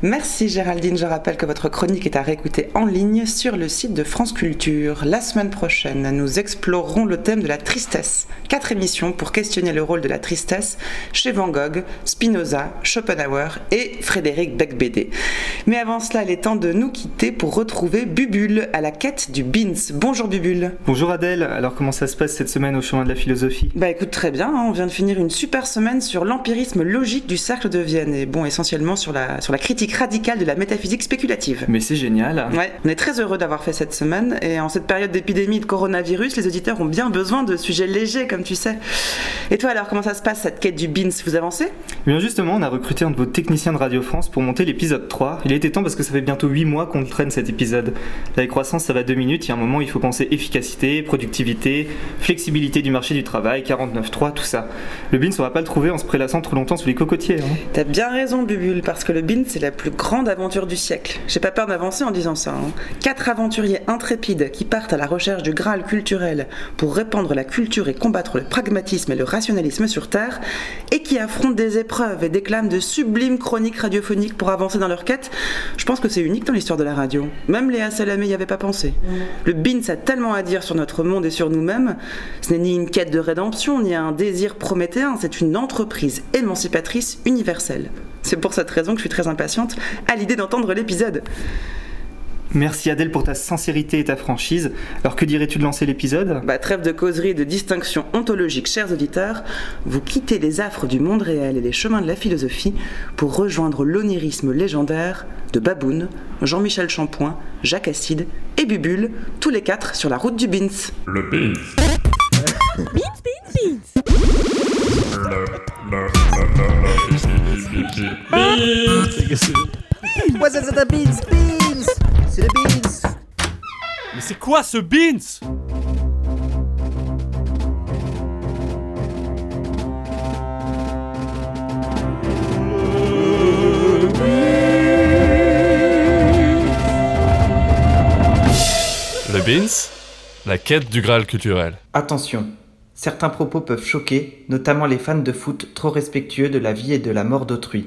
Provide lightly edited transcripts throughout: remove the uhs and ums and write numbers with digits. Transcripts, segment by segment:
Merci Géraldine, je rappelle que votre chronique est à réécouter en ligne sur le site de France Culture. La semaine prochaine, nous explorerons le thème de la tristesse. 4 émissions pour questionner le rôle de la tristesse chez Van Gogh, Spinoza, Schopenhauer et Frédéric Beigbeder. Mais avant cela, il est temps de nous quitter pour retrouver Bubule à la quête du Beans. Bonjour Bubule. Bonjour Adèle, alors comment ça se passe cette semaine au chemin de la philosophie ? Bah écoute, très bien, on vient de finir une super semaine sur l'empirisme logique du cercle de Vienne et bon, essentiellement sur la critique radicale de la métaphysique spéculative. Mais c'est génial. Ouais, on est très heureux d'avoir fait cette semaine et en cette période d'épidémie de coronavirus, les auditeurs ont bien besoin de sujets légers comme tu sais. Et toi alors, comment ça se passe cette quête du Beans ? Vous avancez ? Eh bien justement, on a recruté un de vos techniciens de Radio France pour monter l'épisode 3. Il était temps parce que ça fait bientôt 8 mois qu'on traîne cet épisode. La croissance ça va 2 minutes, il y a un moment il faut penser efficacité, productivité, flexibilité du marché du travail, 49.3, tout ça. Le Beans on va pas le trouver en se prélassant trop longtemps sous les cocotiers. T'as bien raison Bubule, parce que le Beans c'est la plus grande aventure du siècle. J'ai pas peur d'avancer en disant ça. 4 aventuriers intrépides qui partent à la recherche du Graal culturel pour répandre la culture et combattre le pragmatisme et le rationalisme sur Terre, et qui affrontent des épreuves et déclament de sublimes chroniques radiophoniques pour avancer dans leur quête. Je pense que c'est unique dans l'histoire de la radio. Même Léa Salamé y avait pas pensé. Le Beans a tellement à dire sur notre monde et sur nous-mêmes. Ce n'est ni une quête de rédemption, ni un désir prométhéen, c'est une entreprise émancipatrice universelle. C'est pour cette raison que je suis très impatiente à l'idée d'entendre l'épisode. Merci Adèle pour ta sincérité et ta franchise. Alors que dirais-tu de lancer l'épisode ? Trêve de causerie et de distinction ontologique, chers auditeurs. Vous quittez les affres du monde réel et les chemins de la philosophie pour rejoindre l'onirisme légendaire de Baboun, Jean-Michel Champoint, Jacques Acide et Bubule, tous les 4 sur la route du Beans. Le Beans. Beans. What's up, the Beans? C'est le Beans. Mais c'est quoi ce Beans? Le Beans, la quête du Graal culturel. Attention, certains propos peuvent choquer, notamment les fans de foot trop respectueux de la vie et de la mort d'autrui.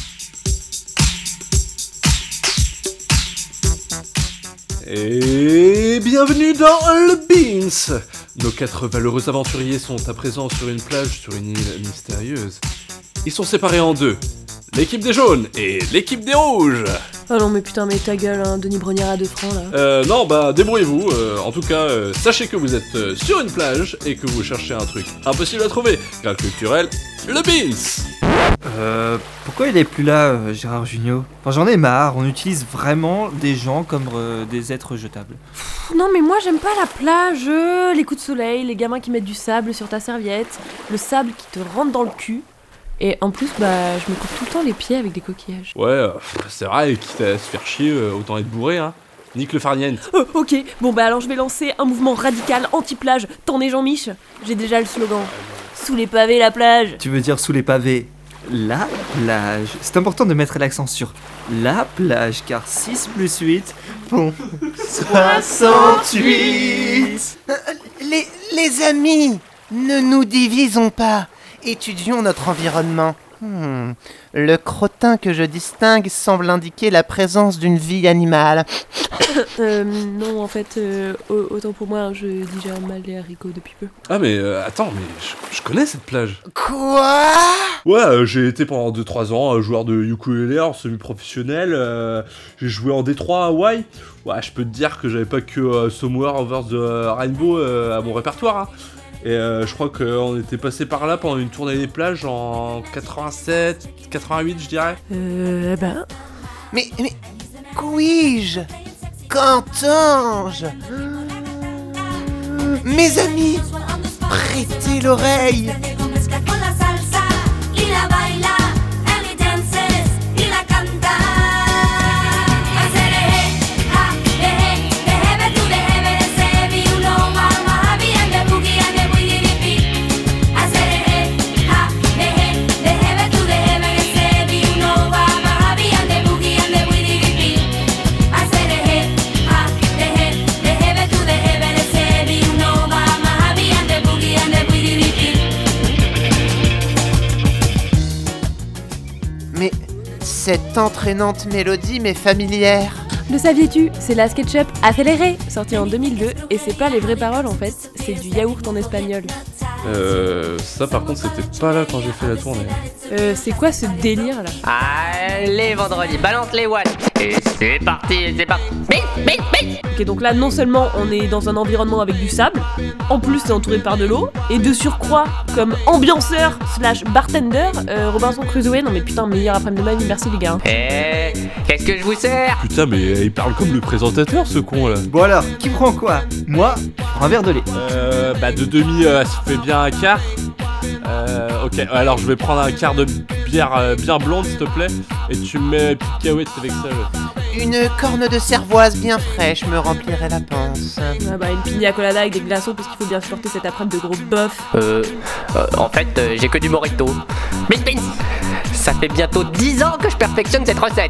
Et bienvenue dans le Beans. Nos 4 valeureux aventuriers sont à présent sur une plage sur une île mystérieuse. Ils sont séparés en 2. L'équipe des jaunes et l'équipe des rouges. Oh non mais putain, mais ta gueule, hein, Denis Brognard à 2 francs là. Non, débrouillez-vous. En tout cas, sachez que vous êtes sur une plage et que vous cherchez un truc impossible à trouver. Graal culturel, le Beans. Pourquoi il est plus là, Gérard Jugnot ? Enfin, j'en ai marre, on utilise vraiment des gens comme des êtres jetables. Non mais moi j'aime pas la plage, les coups de soleil, les gamins qui mettent du sable sur ta serviette, le sable qui te rentre dans le cul. Et en plus, je me coupe tout le temps les pieds avec des coquillages. Ouais, c'est vrai, quitte à se faire chier, autant être bourré, hein. Nique le farniente. Oh, ok, alors je vais lancer un mouvement radical anti-plage. T'en es Jean-Mich ? J'ai déjà le slogan. Sous les pavés, la plage. Tu veux dire sous les pavés ? La plage. C'est important de mettre l'accent sur la plage, car 6 plus 8 font 68. Les amis, ne nous divisons pas. Étudions notre environnement. Le crottin que je distingue semble indiquer la présence d'une vie animale. Non, en fait, autant pour moi, je digère mal les haricots depuis peu. Ah mais attends, mais je connais cette plage. Quoi ? Ouais, j'ai été pendant 2-3 ans joueur de ukulélé en semi-professionnel. J'ai joué en Détroit à Hawaï. Ouais, je peux te dire que j'avais pas que Somewhere Over the Rainbow à mon répertoire, hein. Et je crois qu'on était passé par là pendant une tournée des plages en 87, 88 je dirais. Mais qu'ouis-je ? Qu'entends-je ? Mes amis, prêtez l'oreille. Cette entraînante mélodie m'est familière. Le saviez-tu? C'est la SketchUp Accéléré, sortie en 2002, et c'est pas les vraies paroles en fait, c'est du yaourt en espagnol. Ça par contre c'était pas là quand j'ai fait la tournée. C'est quoi ce délire là? Allez vendredi, balance les watts. Et c'est parti. Bing. Ok, donc là non seulement on est dans un environnement avec du sable, en plus c'est entouré par de l'eau, et de surcroît, comme ambianceur / bartender, Robinson Crusoe, non mais putain, meilleur après-midi de ma vie, merci les gars. Qu'est-ce que je vous sers? Putain mais il parle comme le présentateur ce con là. Bon alors, qui prend quoi? Moi, un verre de lait. De demi ça fait bien un quart. Ok, alors je vais prendre un quart de bière bien blonde s'il te plaît. Et tu me mets une petite cacahuète avec ça. Ouais. Une corne de cervoise bien fraîche me remplirait la panse. Une pina colada avec des glaçons parce qu'il faut bien supporter cet après-midi de gros bœuf. En fait, j'ai que du Morito. Bing. Ça fait bientôt 10 ans que je perfectionne cette recette.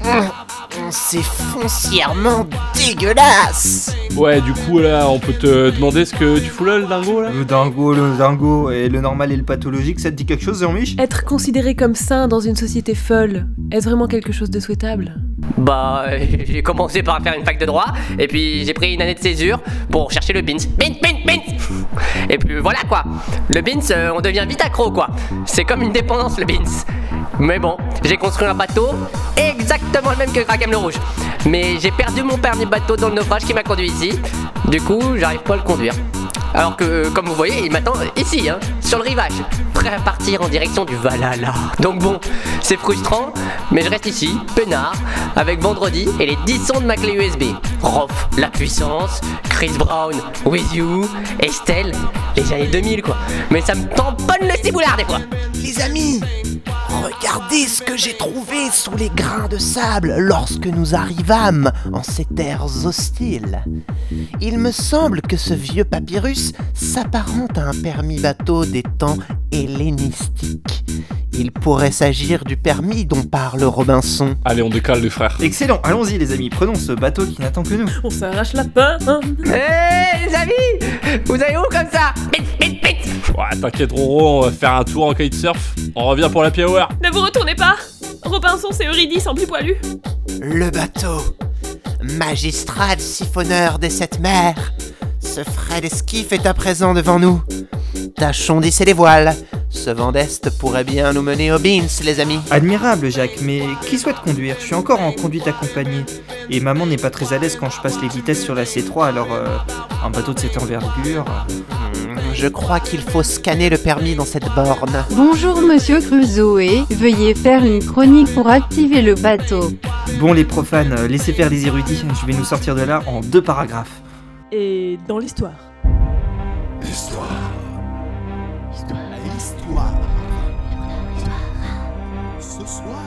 C'est foncièrement dégueulasse. Ouais, du coup là, on peut te demander ce que tu fous là, le dingo là? Le dingo et le normal et le pathologique, ça te dit quelque chose, Jean-Mich? Être considéré comme sain dans une société folle, est-ce vraiment quelque chose de souhaitable? J'ai commencé par faire une fac de droit, et puis j'ai pris une année de césure pour chercher le beans. Beans. Et puis voilà quoi. Le beans, on devient vite accro quoi. C'est comme une dépendance le beans. Mais bon, j'ai construit un bateau exactement le même que Krakem le Rouge. Mais j'ai perdu mon permis bateau dans le naufrage qui m'a conduit ici. Du coup, j'arrive pas à le conduire. Alors que, comme vous voyez, il m'attend ici, sur le rivage, prêt à partir en direction du Valhalla. Donc bon, c'est frustrant, mais je reste ici, peinard, avec Vendredi et les 10 sons de ma clé USB. Rof, La Puissance, Chris Brown, With You, Estelle, les années 2000 quoi. Mais ça me tamponne le ciboulard des fois. Les amis, regardez ce que j'ai trouvé sous les grains de sable lorsque nous arrivâmes en ces terres hostiles. Il me semble que ce vieux papyrus s'apparente à un permis bateau des temps hellénistiques. Il pourrait s'agir du permis dont parle Robinson. Allez, on décale les frères. Excellent, allons-y les amis, prenons ce bateau qui n'attend que nous. On s'arrache la pain, hein. Les amis, vous allez où comme ça? Bit. Ouais, t'inquiète Roro, on va faire un tour en kitesurf. On revient pour la hour. Ne vous retournez pas. Robinson, c'est Eurydice en plus poilu. Le bateau, magistral siphonneur des 7 mers. Ce Fred Esquif est à présent devant nous. Tâchons d'hisser les voiles. Ce vent d'Est pourrait bien nous mener aux beans, les amis. Admirable, Jacques, mais qui souhaite conduire? Je suis encore en conduite accompagnée. Et maman n'est pas très à l'aise quand je passe les vitesses sur la C3, alors un bateau de cette envergure... Je crois qu'il faut scanner le permis dans cette borne. Bonjour Monsieur Crusoe, veuillez faire une chronique pour activer le bateau. Bon les profanes, laissez faire les érudits, je vais nous sortir de là en 2 paragraphes. Et dans l'histoire. Ce soir.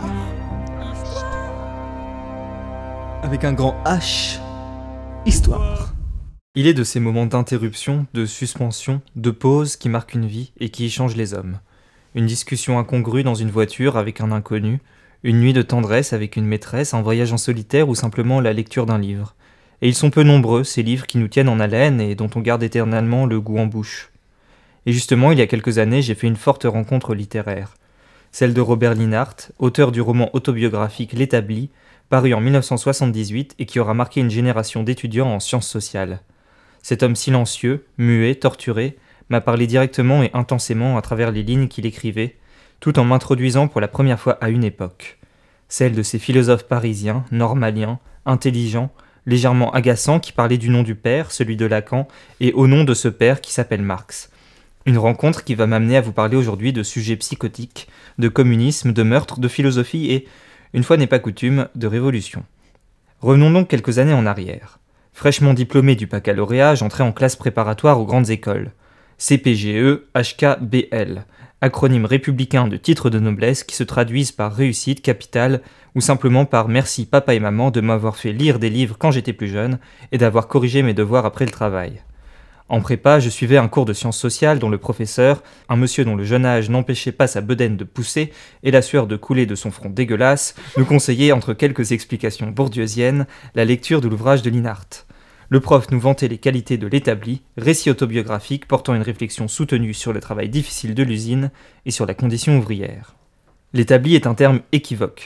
Avec un grand H. Histoire. Il est de ces moments d'interruption, de suspension, de pause qui marquent une vie et qui y changent les hommes. Une discussion incongrue dans une voiture avec un inconnu, une nuit de tendresse avec une maîtresse, un voyage en solitaire ou simplement la lecture d'un livre. Et ils sont peu nombreux, ces livres qui nous tiennent en haleine et dont on garde éternellement le goût en bouche. Et justement, il y a quelques années, j'ai fait une forte rencontre littéraire. Celle de Robert Linhart, auteur du roman autobiographique L'Établi, paru en 1978 et qui aura marqué une génération d'étudiants en sciences sociales. Cet homme silencieux, muet, torturé, m'a parlé directement et intensément à travers les lignes qu'il écrivait, tout en m'introduisant pour la première fois à une époque. Celle de ces philosophes parisiens, normaliens, intelligents, légèrement agaçants qui parlaient du nom du père, celui de Lacan, et au nom de ce père qui s'appelle Marx. Une rencontre qui va m'amener à vous parler aujourd'hui de sujets psychotiques, de communisme, de meurtre, de philosophie et, une fois n'est pas coutume, de révolution. Revenons donc quelques années en arrière. Fraîchement diplômé du baccalauréat, j'entrais en classe préparatoire aux grandes écoles. CPGE, HKBL, acronyme républicain de titres de noblesse qui se traduisent par réussite, capitale ou simplement par merci papa et maman de m'avoir fait lire des livres quand j'étais plus jeune et d'avoir corrigé mes devoirs après le travail. En prépa, je suivais un cours de sciences sociales dont le professeur, un monsieur dont le jeune âge n'empêchait pas sa bedaine de pousser et la sueur de couler de son front dégueulasse, nous conseillait, entre quelques explications bourdieusiennes, la lecture de l'ouvrage de Linhart. Le prof nous vantait les qualités de L'Établi, récit autobiographique portant une réflexion soutenue sur le travail difficile de l'usine et sur la condition ouvrière. L'Établi est un terme équivoque.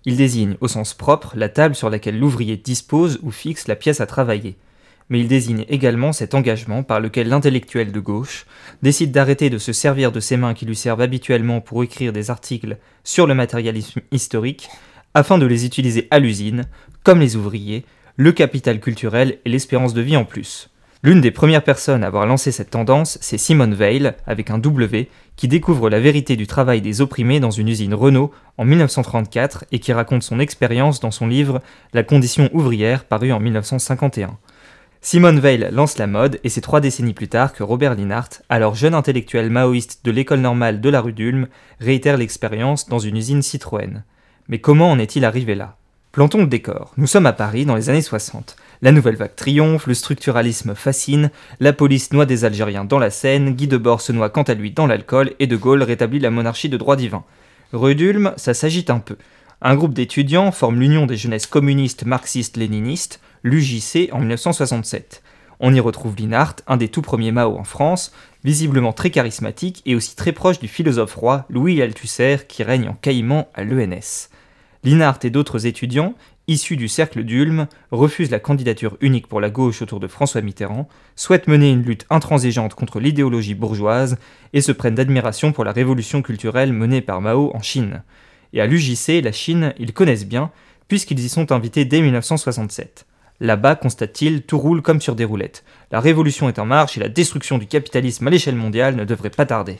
Il désigne, au sens propre, la table sur laquelle l'ouvrier dispose ou fixe la pièce à travailler. Mais il désigne également cet engagement par lequel l'intellectuel de gauche décide d'arrêter de se servir de ses mains qui lui servent habituellement pour écrire des articles sur le matérialisme historique, afin de les utiliser à l'usine, comme les ouvriers, le capital culturel et l'espérance de vie en plus. L'une des premières personnes à avoir lancé cette tendance, c'est Simone Weil, avec un W, qui découvre la vérité du travail des opprimés dans une usine Renault en 1934 et qui raconte son expérience dans son livre « La condition ouvrière » paru en 1951. Simone Weil lance la mode et c'est 3 décennies plus tard que Robert Linhart, alors jeune intellectuel maoïste de l'école normale de la rue d'Ulm, réitère l'expérience dans une usine Citroën. Mais comment en est-il arrivé là ? Plantons le décor. Nous sommes à Paris dans les années 60. La nouvelle vague triomphe, le structuralisme fascine, la police noie des Algériens dans la Seine, Guy Debord se noie quant à lui dans l'alcool et De Gaulle rétablit la monarchie de droit divin. Rue d'Ulm, ça s'agite un peu. Un groupe d'étudiants forme l'Union des jeunesses communistes marxistes-léninistes, l'UJC, en 1967. On y retrouve Linhart, un des tout premiers Mao en France, visiblement très charismatique et aussi très proche du philosophe roi Louis Althusser qui règne en caïman à l'ENS. Linhart et d'autres étudiants, issus du cercle d'Ulm, refusent la candidature unique pour la gauche autour de François Mitterrand, souhaitent mener une lutte intransigeante contre l'idéologie bourgeoise et se prennent d'admiration pour la révolution culturelle menée par Mao en Chine. Et à l'UJC, la Chine, ils connaissent bien, puisqu'ils y sont invités dès 1967. Là-bas, constate-t-il, tout roule comme sur des roulettes. La révolution est en marche et la destruction du capitalisme à l'échelle mondiale ne devrait pas tarder.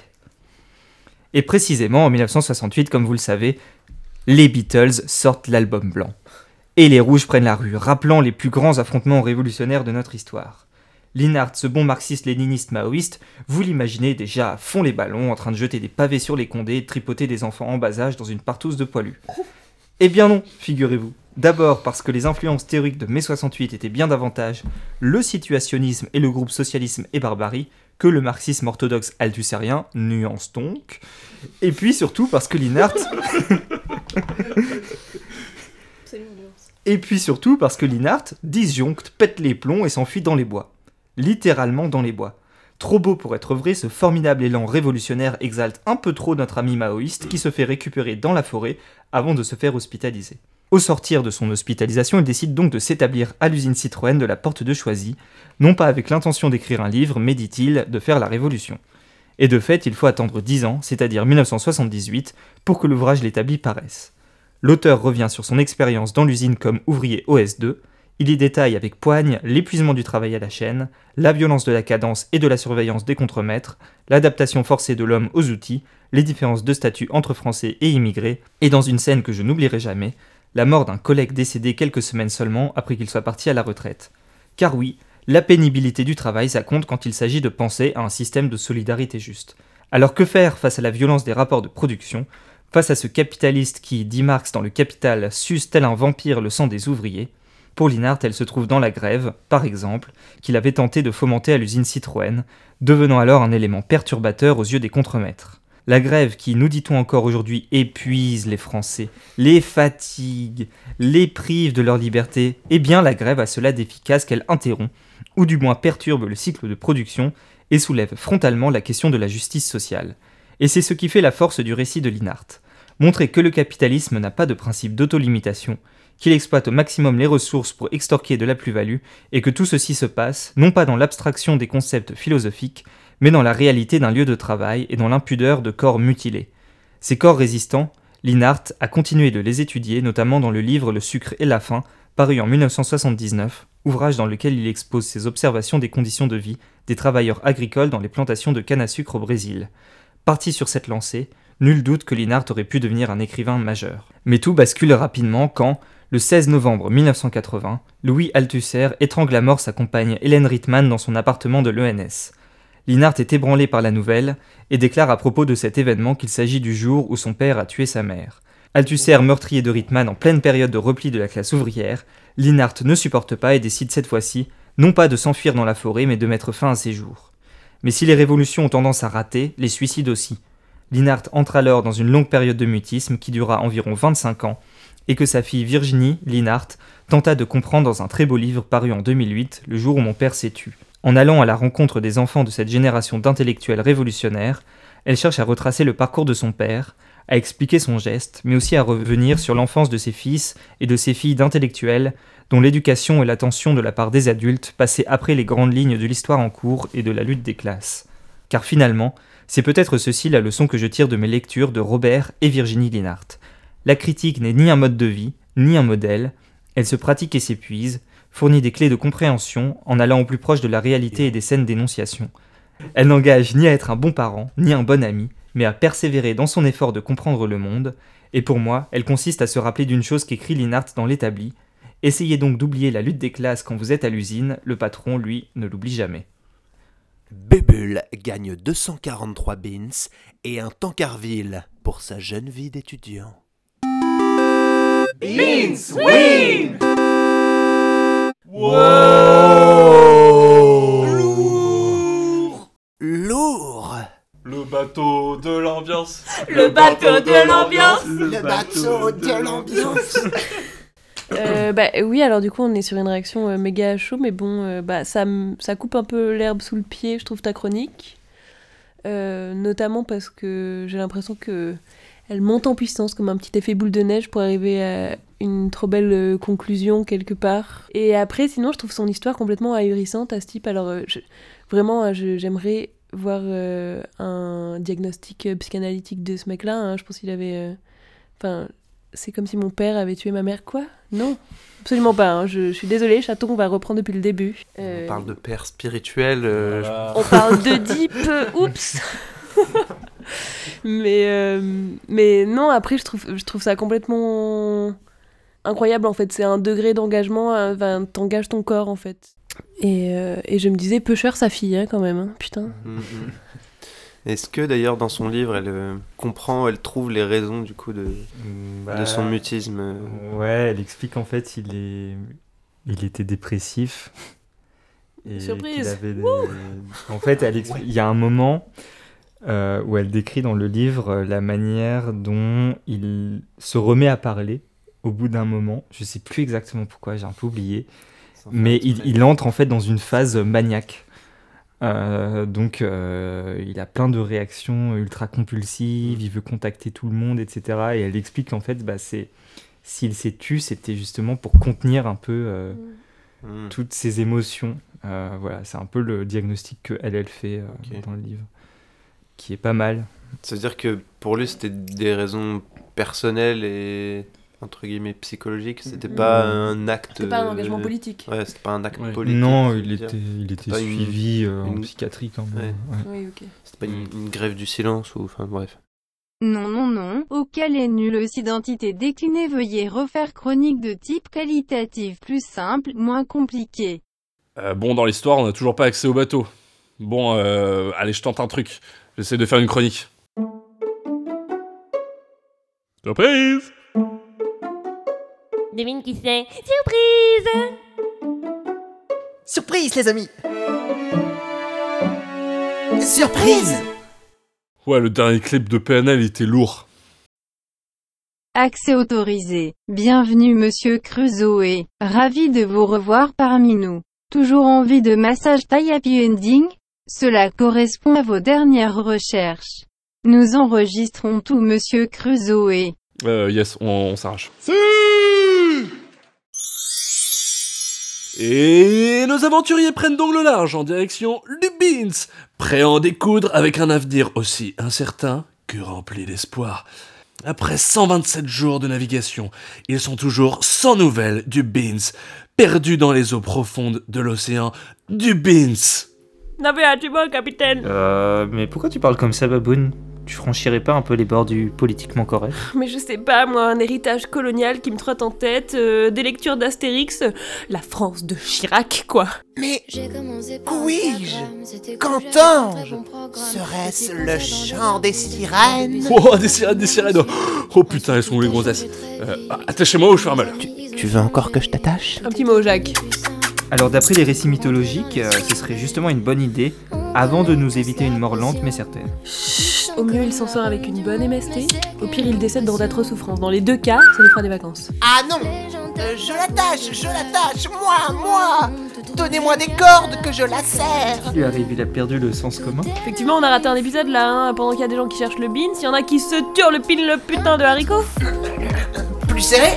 Et précisément, en 1968, comme vous le savez, les Beatles sortent l'album blanc. Et les rouges prennent la rue, rappelant les plus grands affrontements révolutionnaires de notre histoire. Linhart, ce bon marxiste-léniniste maoïste, vous l'imaginez déjà à fond les ballons, en train de jeter des pavés sur les condés et de tripoter des enfants en bas âge dans une partouze de poilus. Eh bien non, figurez-vous. D'abord parce que les influences théoriques de mai 68 étaient bien davantage le situationnisme et le groupe Socialisme et Barbarie que le marxisme orthodoxe althussérien, nuance donc. Et puis surtout parce que Linhart... disjoncte, pète les plombs et s'enfuit dans les bois. Littéralement dans les bois. Trop beau pour être vrai, ce formidable élan révolutionnaire exalte un peu trop notre ami maoïste qui se fait récupérer dans la forêt avant de se faire hospitaliser. Au sortir de son hospitalisation, il décide donc de s'établir à l'usine Citroën de la Porte de Choisy, non pas avec l'intention d'écrire un livre, mais dit-il, de faire la révolution. Et de fait, il faut attendre 10 ans, c'est-à-dire 1978, pour que l'ouvrage l'établi paraisse. L'auteur revient sur son expérience dans l'usine comme ouvrier OS2, il y détaille avec poigne l'épuisement du travail à la chaîne, la violence de la cadence et de la surveillance des contremaîtres, l'adaptation forcée de l'homme aux outils, les différences de statut entre Français et immigrés, et dans une scène que je n'oublierai jamais, la mort d'un collègue décédé quelques semaines seulement après qu'il soit parti à la retraite. Car oui, la pénibilité du travail, ça compte quand il s'agit de penser à un système de solidarité juste. Alors que faire face à la violence des rapports de production, face à ce capitaliste qui, dit Marx dans Le Capital, suce tel un vampire le sang des ouvriers? Pour Linhart, elle se trouve dans la grève, par exemple, qu'il avait tenté de fomenter à l'usine Citroën, devenant alors un élément perturbateur aux yeux des contremaîtres. La grève qui, nous dit-on encore aujourd'hui, épuise les Français, les fatigue, les prive de leur liberté, eh bien la grève a cela d'efficace qu'elle interrompt, ou du moins perturbe le cycle de production, et soulève frontalement la question de la justice sociale. Et c'est ce qui fait la force du récit de Linhart. Montrer que le capitalisme n'a pas de principe d'autolimitation, qu'il exploite au maximum les ressources pour extorquer de la plus-value, et que tout ceci se passe, non pas dans l'abstraction des concepts philosophiques, mais dans la réalité d'un lieu de travail et dans l'impudeur de corps mutilés. Ces corps résistants, Linhart a continué de les étudier, notamment dans le livre Le sucre et la faim, paru en 1979, ouvrage dans lequel il expose ses observations des conditions de vie des travailleurs agricoles dans les plantations de canne à sucre au Brésil. Parti sur cette lancée, nul doute que Linhart aurait pu devenir un écrivain majeur. Mais tout bascule rapidement quand, le 16 novembre 1980, Louis Althusser étrangle à mort sa compagne Hélène Rittmann dans son appartement de l'ENS. Linhart est ébranlé par la nouvelle et déclare à propos de cet événement qu'il s'agit du jour où son père a tué sa mère. Althusser meurtrier de Rittmann en pleine période de repli de la classe ouvrière, Linhart ne supporte pas et décide cette fois-ci, non pas de s'enfuir dans la forêt mais de mettre fin à ses jours. Mais si les révolutions ont tendance à rater, les suicides aussi. Linhart entre alors dans une longue période de mutisme qui dura environ 25 ans et que sa fille Virginie Linhart tenta de comprendre dans un très beau livre paru en 2008, Le jour où mon père s'est tu. En allant à la rencontre des enfants de cette génération d'intellectuels révolutionnaires, elle cherche à retracer le parcours de son père, à expliquer son geste, mais aussi à revenir sur l'enfance de ses fils et de ses filles d'intellectuels, dont l'éducation et l'attention de la part des adultes passaient après les grandes lignes de l'histoire en cours et de la lutte des classes. Car finalement, c'est peut-être ceci la leçon que je tire de mes lectures de Robert et Virginie Linhart. La critique n'est ni un mode de vie, ni un modèle, elle se pratique et s'épuise, fournit des clés de compréhension en allant au plus proche de la réalité et des scènes d'énonciation. Elle n'engage ni à être un bon parent, ni un bon ami, mais à persévérer dans son effort de comprendre le monde, et pour moi, elle consiste à se rappeler d'une chose qu'écrit Linhart dans l'Établi. Essayez donc d'oublier la lutte des classes quand vous êtes à l'usine, le patron, lui, ne l'oublie jamais. Bubble gagne 243 beans et un Tancarville pour sa jeune vie d'étudiant. Beans win! Lourd. Le bateau de l'ambiance. Le bateau de l'ambiance. Le bateau de l'ambiance. Oui, alors du coup on est sur une réaction méga chaud, mais bon, ça coupe un peu l'herbe sous le pied, je trouve, ta chronique. Notamment parce que j'ai l'impression que elle monte en puissance comme un petit effet boule de neige pour arriver à une trop belle conclusion quelque part. Et après, sinon, je trouve son histoire complètement ahurissante à ce type. Alors, j'aimerais voir un diagnostic psychanalytique de ce mec-là. Hein. Je pense qu'il avait... c'est comme si mon père avait tué ma mère. Quoi ? Non, absolument pas. Hein. Je suis désolée, Chaton, on va reprendre depuis le début. On parle de père spirituel. On parle de deep. Oups. mais non, après, je trouve ça complètement incroyable, en fait. C'est un degré d'engagement. T'engages ton corps, en fait. Et je me disais, Pusher, sa fille, hein, quand même. Hein. Putain. Est-ce que d'ailleurs dans son livre elle trouve les raisons du coup de son mutisme Ouais, elle explique en fait il était dépressif. Et surprise. En fait, il y a un moment où elle décrit dans le livre la manière dont il se remet à parler au bout d'un moment. Je sais plus exactement pourquoi, j'ai un peu oublié. Mais il entre en fait dans une phase maniaque. Donc il a plein de réactions ultra compulsives, il veut contacter tout le monde, etc. Et elle explique qu'en fait, s'il s'est tué, c'était justement pour contenir un peu toutes ses émotions. Voilà, c'est un peu le diagnostic qu'elle fait dans le livre, qui est pas mal. Ça veut dire que pour lui, c'était des raisons personnelles et entre guillemets psychologique, c'était pas un acte. C'était pas un engagement politique. Ouais, c'était pas un acte politique. Non, il était suivi en psychiatrie quand même. Ouais. Oui, ok. C'était pas une grève du silence ou enfin bref. Non. Auquel est nulle identité déclinée, veuillez refaire chronique de type qualitatif, plus simple, moins compliqué. Dans l'histoire, on n'a toujours pas accès au bateau. Allez, je tente un truc. J'essaie de faire une chronique. Surprise! Devine qui c'est. Surprise! Surprise, les amis! Surprise! Ouais, le dernier clip de PNL était lourd. Accès autorisé. Bienvenue Monsieur Crusoe. Ravi de vous revoir parmi nous. Toujours envie de massage taille happy ending? Cela correspond à vos dernières recherches. Nous enregistrons tout Monsieur Crusoe. Yes, on s'arrache. Et nos aventuriers prennent donc le large en direction du Beans, prêts à en découdre avec un avenir aussi incertain que rempli d'espoir. Après 127 jours de navigation, ils sont toujours sans nouvelles du Beans, perdus dans les eaux profondes de l'océan du Beans. Navigez-moi, capitaine. Mais pourquoi tu parles comme ça, Baboun ? Tu franchirais pas un peu les bords du politiquement correct ? Mais je sais pas, moi, un héritage colonial qui me trotte en tête, des lectures d'Astérix, la France de Chirac, quoi. Mais couis-je ? Qu'entends-je ? Serait-ce le chant des sirènes ? Oh, des sirènes. Oh putain, elles sont où les gonzesses ? Attachez-moi ou je ferme l'heure. Tu veux encore que je t'attache ? Un petit mot, Jacques. Alors d'après les récits mythologiques, ce serait justement une bonne idée, avant de nous éviter une mort lente mais certaine. Chut, Au mieux, il s'en sort avec une bonne MST. Au pire, il décède dans d'atroces souffrances. Dans les deux cas, ça lui fera des vacances. Ah non, je l'attache, moi. Donnez-moi des cordes que je la serre. Il lui arrive, il a perdu le sens commun. Effectivement, on a raté un épisode là, hein, pendant qu'il y a des gens qui cherchent le beans, il y en a qui se turent le putain de haricot. Plus serré?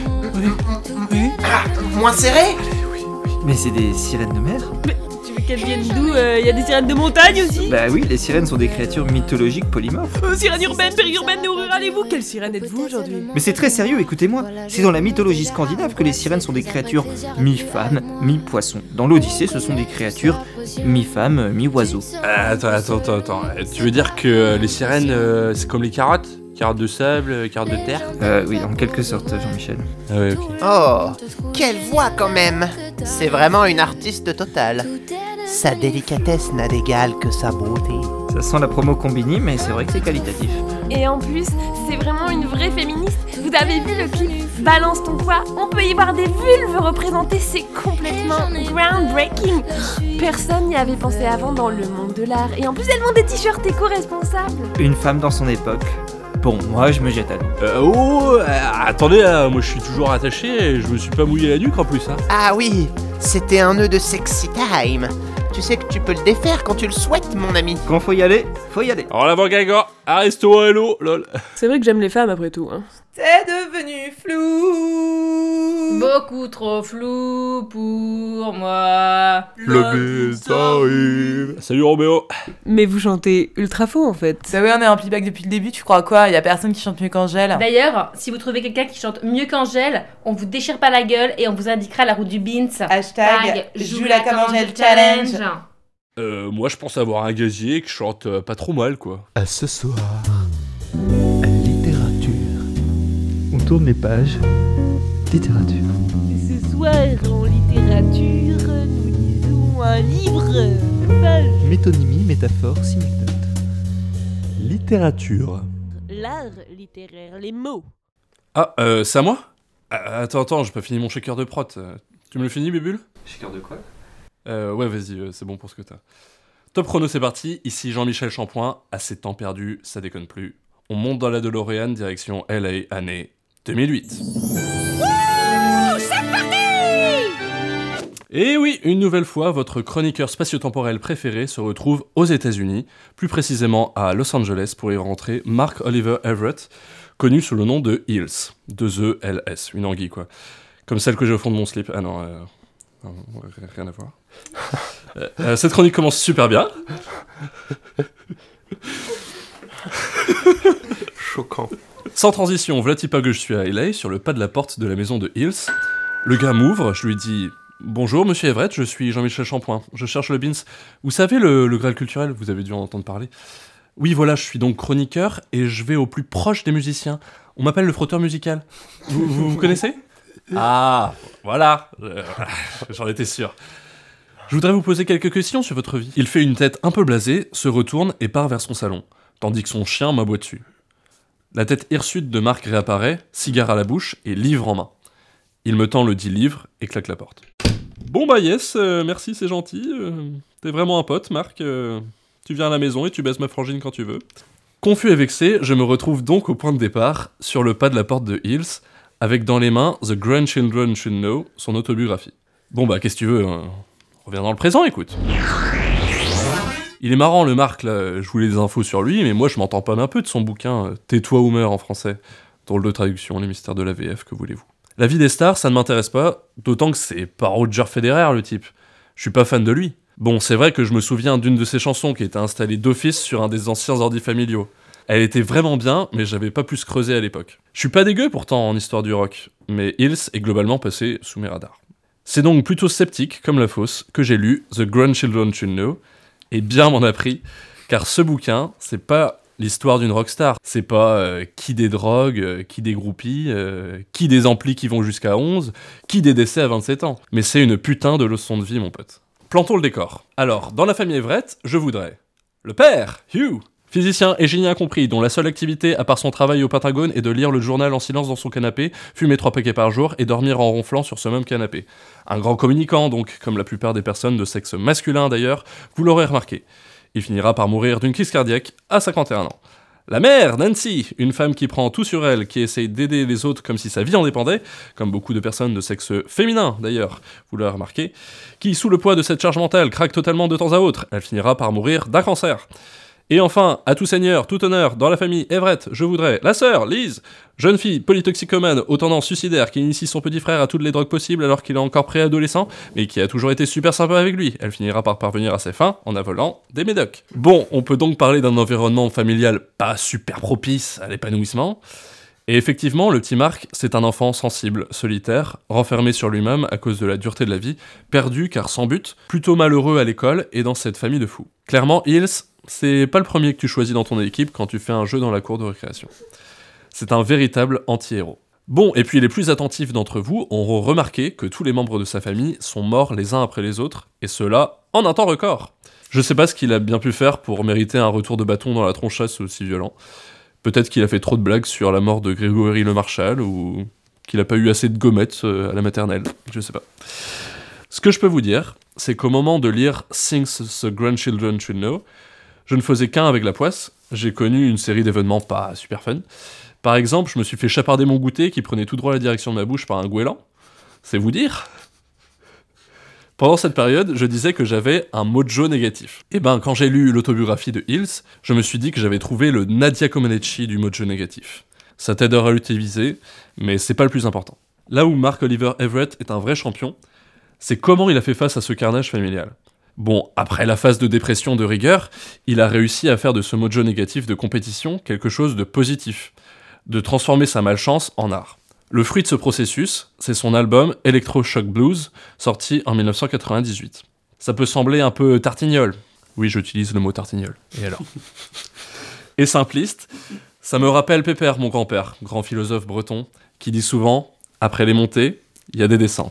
Oui. Ah, moins serré? Mais c'est des sirènes de mer? Mais tu veux qu'elles viennent d'où? Il y a des sirènes de montagne aussi? Bah oui, les sirènes sont des créatures mythologiques polymorphes. Sirènes urbaines, périurbaines, néo-rurales, et vous? Quelle sirène êtes-vous aujourd'hui? Mais c'est très sérieux, écoutez-moi. C'est dans la mythologie scandinave que les sirènes sont des créatures mi-femmes, mi-poissons. Dans l'Odyssée, ce sont des créatures mi-femmes, mi-oiseaux. Attends. Tu veux dire que les sirènes, c'est comme les carottes? Carottes de sable, carottes de terre? Oui, en quelque sorte, Jean-Michel. Ah ouais, ok. Oh, quelle voix quand même. C'est vraiment une artiste totale. Sa délicatesse n'a d'égal que sa beauté. Ça sent la promo Combini, mais c'est vrai que c'est qualitatif. Et en plus, c'est vraiment une vraie féministe. Vous avez vu le clip Balance ton poids? On peut y voir des vulves représentées, c'est complètement groundbreaking. Personne n'y avait pensé avant dans le monde de l'art. Et en plus, elles ont des t-shirts éco-responsables. Une femme dans son époque. Bon, moi je me jette à l'eau. Attendez, moi je suis toujours attaché et je me suis pas mouillé la nuque en plus. Hein. Ah oui, c'était un nœud de sexy time. Tu sais que tu peux le défaire quand tu le souhaites, mon ami. Quand faut y aller, faut y aller. Alors l'avant gaga, Aristo, hello, lol. C'est vrai que j'aime les femmes après tout, hein. C'est devenu flou. Beaucoup trop flou pour moi. Le bise arrive. Salut Roméo. Mais vous chantez ultra faux en fait. Bah oui, on est en playback depuis le début, tu crois quoi? Y a personne qui chante mieux qu'Angèle. D'ailleurs, si vous trouvez quelqu'un qui chante mieux qu'Angèle, on vous déchire pas la gueule et on vous indiquera la route du Beans. Hashtag joue-la comme Angèle challenge. Moi je pense avoir un gazier qui chante pas trop mal quoi. À ce soir, littérature. On tourne les pages. Littérature. Ce soir, en littérature, nous lisons un livre. Page. Métonymie, métaphore, synecdoque. Littérature. L'art littéraire, les mots. Ah, c'est à moi? Attends, j'ai pas fini mon shaker de prot. Tu me le finis, Bébule? Shaker de quoi? Ouais, vas-y, c'est bon pour ce que t'as. Top chrono, c'est parti. Ici Jean-Michel Champoint. Assez de temps perdu, ça déconne plus. On monte dans la DeLorean, direction LA, année 2008. C'est parti! Et oui, une nouvelle fois, votre chroniqueur spatio-temporel préféré se retrouve aux États-Unis, plus précisément à Los Angeles, pour y rencontrer Mark Oliver Everett, connu sous le nom de Hills, 2 E-L-S, une anguille quoi. Comme celle que j'ai au fond de mon slip. Ah non, rien à voir. Cette chronique commence super bien. Choquant. Sans transition, v'là pas que je suis à LA, sur le pas de la porte de la maison de Hills. Le gars m'ouvre, je lui dis « Bonjour, monsieur Everett, je suis Jean-Michel Champoint, je cherche le Beans. Vous savez, le Graal culturel, vous avez dû en entendre parler. Oui, voilà, je suis donc chroniqueur et je vais au plus proche des musiciens. On m'appelle le frotteur musical. Vous connaissez ? Ah, voilà, j'en étais sûr. Je voudrais vous poser quelques questions sur votre vie. » Il fait une tête un peu blasée, se retourne et part vers son salon, tandis que son chien m'aboie dessus. La tête hirsute de Marc réapparaît, cigare à la bouche et livre en main. Il me tend le dit livre et claque la porte. Bon bah yes, merci, c'est gentil. T'es vraiment un pote, Marc. Tu viens à la maison et tu baisses ma frangine quand tu veux. Confus et vexé, je me retrouve donc au point de départ, sur le pas de la porte de Hills, avec dans les mains The Grandchildren Should Know, son autobiographie. Bon bah qu'est-ce que tu veux, hein. Reviens dans le présent, écoute. Il est marrant le Marc là, je voulais des infos sur lui, mais moi je m'entends pas un peu de son bouquin Tais-toi ou meurs en français. Drôle de traduction, les mystères de la VF, que voulez-vous. La vie des stars, ça ne m'intéresse pas, d'autant que c'est pas Roger Federer le type. Je suis pas fan de lui. Bon, c'est vrai que je me souviens d'une de ses chansons qui était installée d'office sur un des anciens ordi familiaux. Elle était vraiment bien, mais j'avais pas pu se creuser à l'époque. Je suis pas dégueu pourtant en histoire du rock, mais Hills est globalement passé sous mes radars. C'est donc plutôt sceptique, comme la fosse, que j'ai lu The Grandchildren Should Know, et bien m'en a pris, car ce bouquin, c'est pas l'histoire d'une rockstar, c'est pas qui des drogues, qui des groupies, qui des amplis qui vont jusqu'à 11, qui des décès à 27 ans, mais c'est une putain de leçon de vie, mon pote. Plantons le décor. Alors, dans la famille Everett, je voudrais le père, Hugh, physicien et génie incompris, dont la seule activité, à part son travail au Pentagone, est de lire le journal en silence dans son canapé, fumer 3 paquets par jour et dormir en ronflant sur ce même canapé. Un grand communicant, donc, comme la plupart des personnes de sexe masculin d'ailleurs, vous l'aurez remarqué. Il finira par mourir d'une crise cardiaque à 51 ans. La mère, Nancy, une femme qui prend tout sur elle, qui essaye d'aider les autres comme si sa vie en dépendait, comme beaucoup de personnes de sexe féminin d'ailleurs, vous l'avez remarqué, qui, sous le poids de cette charge mentale, craque totalement de temps à autre. Elle finira par mourir d'un cancer. Et enfin, à tout seigneur, tout honneur, dans la famille Everett, je voudrais la sœur, Liz, jeune fille polytoxicomane aux tendances suicidaires qui initie son petit frère à toutes les drogues possibles alors qu'il est encore préadolescent, mais qui a toujours été super sympa avec lui. Elle finira par parvenir à ses fins en avalant des médocs. Bon, on peut donc parler d'un environnement familial pas super propice à l'épanouissement. Et effectivement, le petit Mark, c'est un enfant sensible, solitaire, renfermé sur lui-même à cause de la dureté de la vie, perdu car sans but, plutôt malheureux à l'école et dans cette famille de fous. Clairement, Hills, c'est pas le premier que tu choisis dans ton équipe quand tu fais un jeu dans la cour de récréation. C'est un véritable anti-héros. Bon, et puis les plus attentifs d'entre vous auront remarqué que tous les membres de sa famille sont morts les uns après les autres, et cela en un temps record. Je sais pas ce qu'il a bien pu faire pour mériter un retour de bâton dans la tronchasse aussi violent. Peut-être qu'il a fait trop de blagues sur la mort de Grégory Le Marchal, ou qu'il a pas eu assez de gommettes à la maternelle, je sais pas. Ce que je peux vous dire, c'est qu'au moment de lire Things the Grandchildren Should Know, je ne faisais qu'un avec la poisse, j'ai connu une série d'événements pas super fun. Par exemple, je me suis fait chaparder mon goûter qui prenait tout droit la direction de ma bouche par un goéland. C'est vous dire ? Pendant cette période, je disais que j'avais un mojo négatif. Et ben, quand j'ai lu l'autobiographie de Hills, je me suis dit que j'avais trouvé le Nadia Comaneci du mojo négatif. Ça t'aidera à l'utiliser, mais c'est pas le plus important. Là où Mark Oliver Everett est un vrai champion, c'est comment il a fait face à ce carnage familial. Bon, après la phase de dépression de rigueur, il a réussi à faire de ce mojo négatif de compétition quelque chose de positif, de transformer sa malchance en art. Le fruit de ce processus, c'est son album Electro-Shock Blues, sorti en 1998. Ça peut sembler un peu tartignole. Oui, j'utilise le mot tartignole. Et alors ? Et simpliste, ça me rappelle Pépère, mon grand-père, grand philosophe breton, qui dit souvent « Après les montées, il y a des descentes ».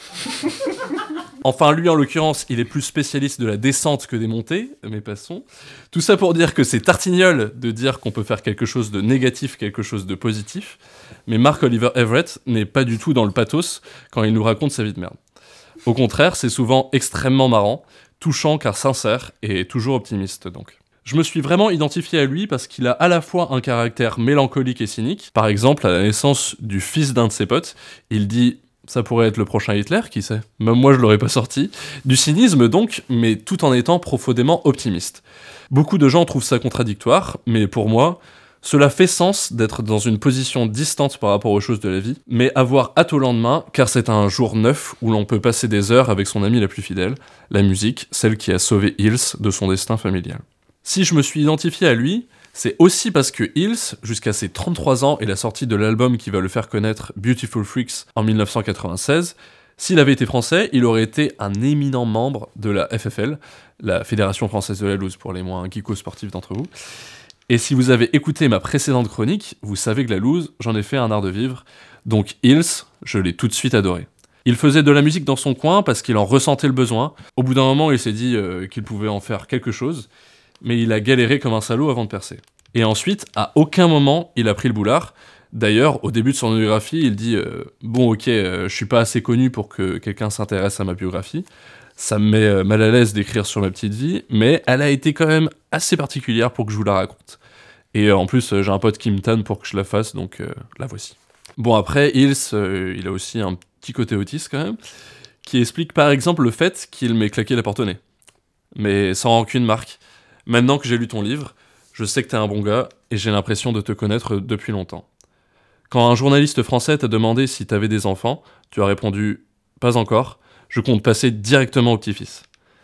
Enfin, lui, en l'occurrence, il est plus spécialiste de la descente que des montées, mais passons. Tout ça pour dire que c'est tartignole de dire qu'on peut faire quelque chose de négatif, quelque chose de positif, mais Mark Oliver Everett n'est pas du tout dans le pathos quand il nous raconte sa vie de merde. Au contraire, c'est souvent extrêmement marrant, touchant car sincère, et toujours optimiste donc. Je me suis vraiment identifié à lui parce qu'il a à la fois un caractère mélancolique et cynique. Par exemple, à la naissance du fils d'un de ses potes, il dit... Ça pourrait être le prochain Hitler, qui sait ? Même moi, je l'aurais pas sorti. Du cynisme donc, mais tout en étant profondément optimiste. Beaucoup de gens trouvent ça contradictoire, mais pour moi, cela fait sens d'être dans une position distante par rapport aux choses de la vie, mais avoir hâte au lendemain, car c'est un jour neuf où l'on peut passer des heures avec son amie la plus fidèle, la musique, celle qui a sauvé Hills de son destin familial. Si je me suis identifié à lui, c'est aussi parce que Hills, jusqu'à ses 33 ans et la sortie de l'album qui va le faire connaître, Beautiful Freaks, en 1996, s'il avait été français, il aurait été un éminent membre de la FFL, la Fédération Française de la Loose, pour les moins geeko-sportifs d'entre vous. Et si vous avez écouté ma précédente chronique, vous savez que la loose, j'en ai fait un art de vivre, donc Hills, je l'ai tout de suite adoré. Il faisait de la musique dans son coin parce qu'il en ressentait le besoin. Au bout d'un moment, il s'est dit qu'il pouvait en faire quelque chose, mais il a galéré comme un salaud avant de percer. Et ensuite, à aucun moment, il a pris le boulard. D'ailleurs, au début de son biographie, il dit « Bon, ok, je suis pas assez connu pour que quelqu'un s'intéresse à ma biographie. Ça me met mal à l'aise d'écrire sur ma petite vie, mais elle a été quand même assez particulière pour que je vous la raconte. Et en plus, j'ai un pote qui me tanne pour que je la fasse, donc la voici. » Bon, après, Hills, il a aussi un petit côté autiste quand même, qui explique par exemple le fait qu'il m'ait claqué la porte au nez. Mais sans rancune, Marc. Maintenant que j'ai lu ton livre, je sais que t'es un bon gars et j'ai l'impression de te connaître depuis longtemps. Quand un journaliste français t'a demandé si t'avais des enfants, tu as répondu « Pas encore, je compte passer directement au petit-fils ».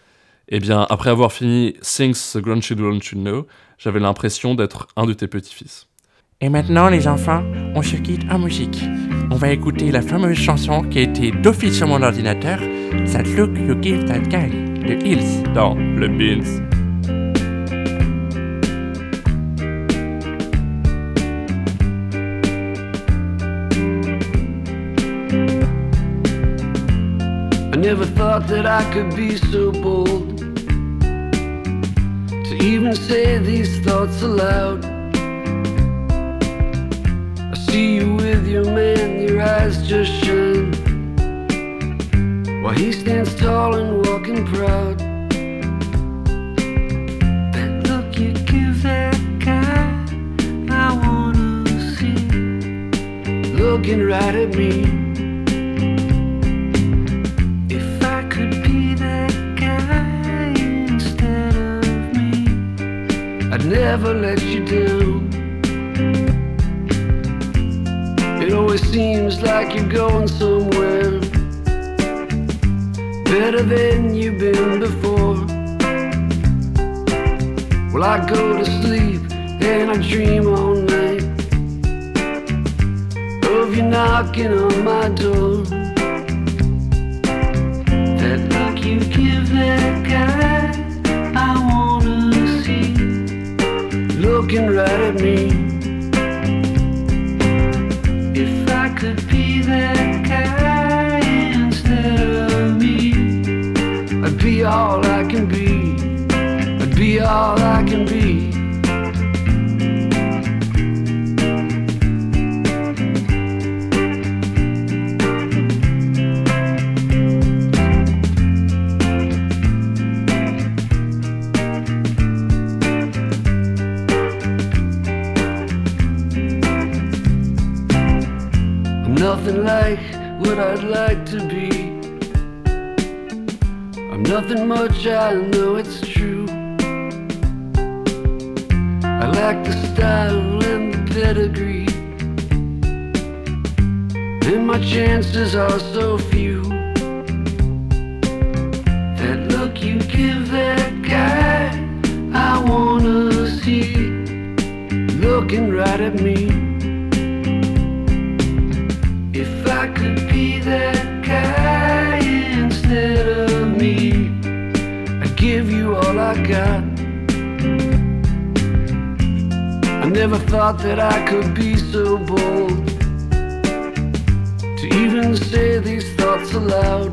Eh bien, après avoir fini « Things the Grandchildren Should Know », j'avais l'impression d'être un de tes petits-fils. Et maintenant, les enfants, on se quitte en musique. On va écouter la fameuse chanson qui a été d'office sur mon ordinateur, « That Look You Give That Guy » de Hills dans le Beans. I never thought that I could be so bold to even say these thoughts aloud. I see you with your man, your eyes just shine, while he stands tall and walking proud. looking right at me. If I could be that guy instead of me, I'd never let you down. It always seems like you're going somewhere better than you've been before. Well, I go to sleep and I dream all night of you knocking on my door. That look you give that guy I wanna see, looking right at me. If I could be that guy instead of me, I'd be all I can be. I'd be all I can be. I'm nothing like what I'd like to be. I'm nothing much, I know it's true. I lack the style and the pedigree, and my chances are so few. That look you give that guy I wanna see, looking right at me. If I could be that guy instead of me, I'd give you all I got. I never thought that I could be so bold to even say these thoughts aloud.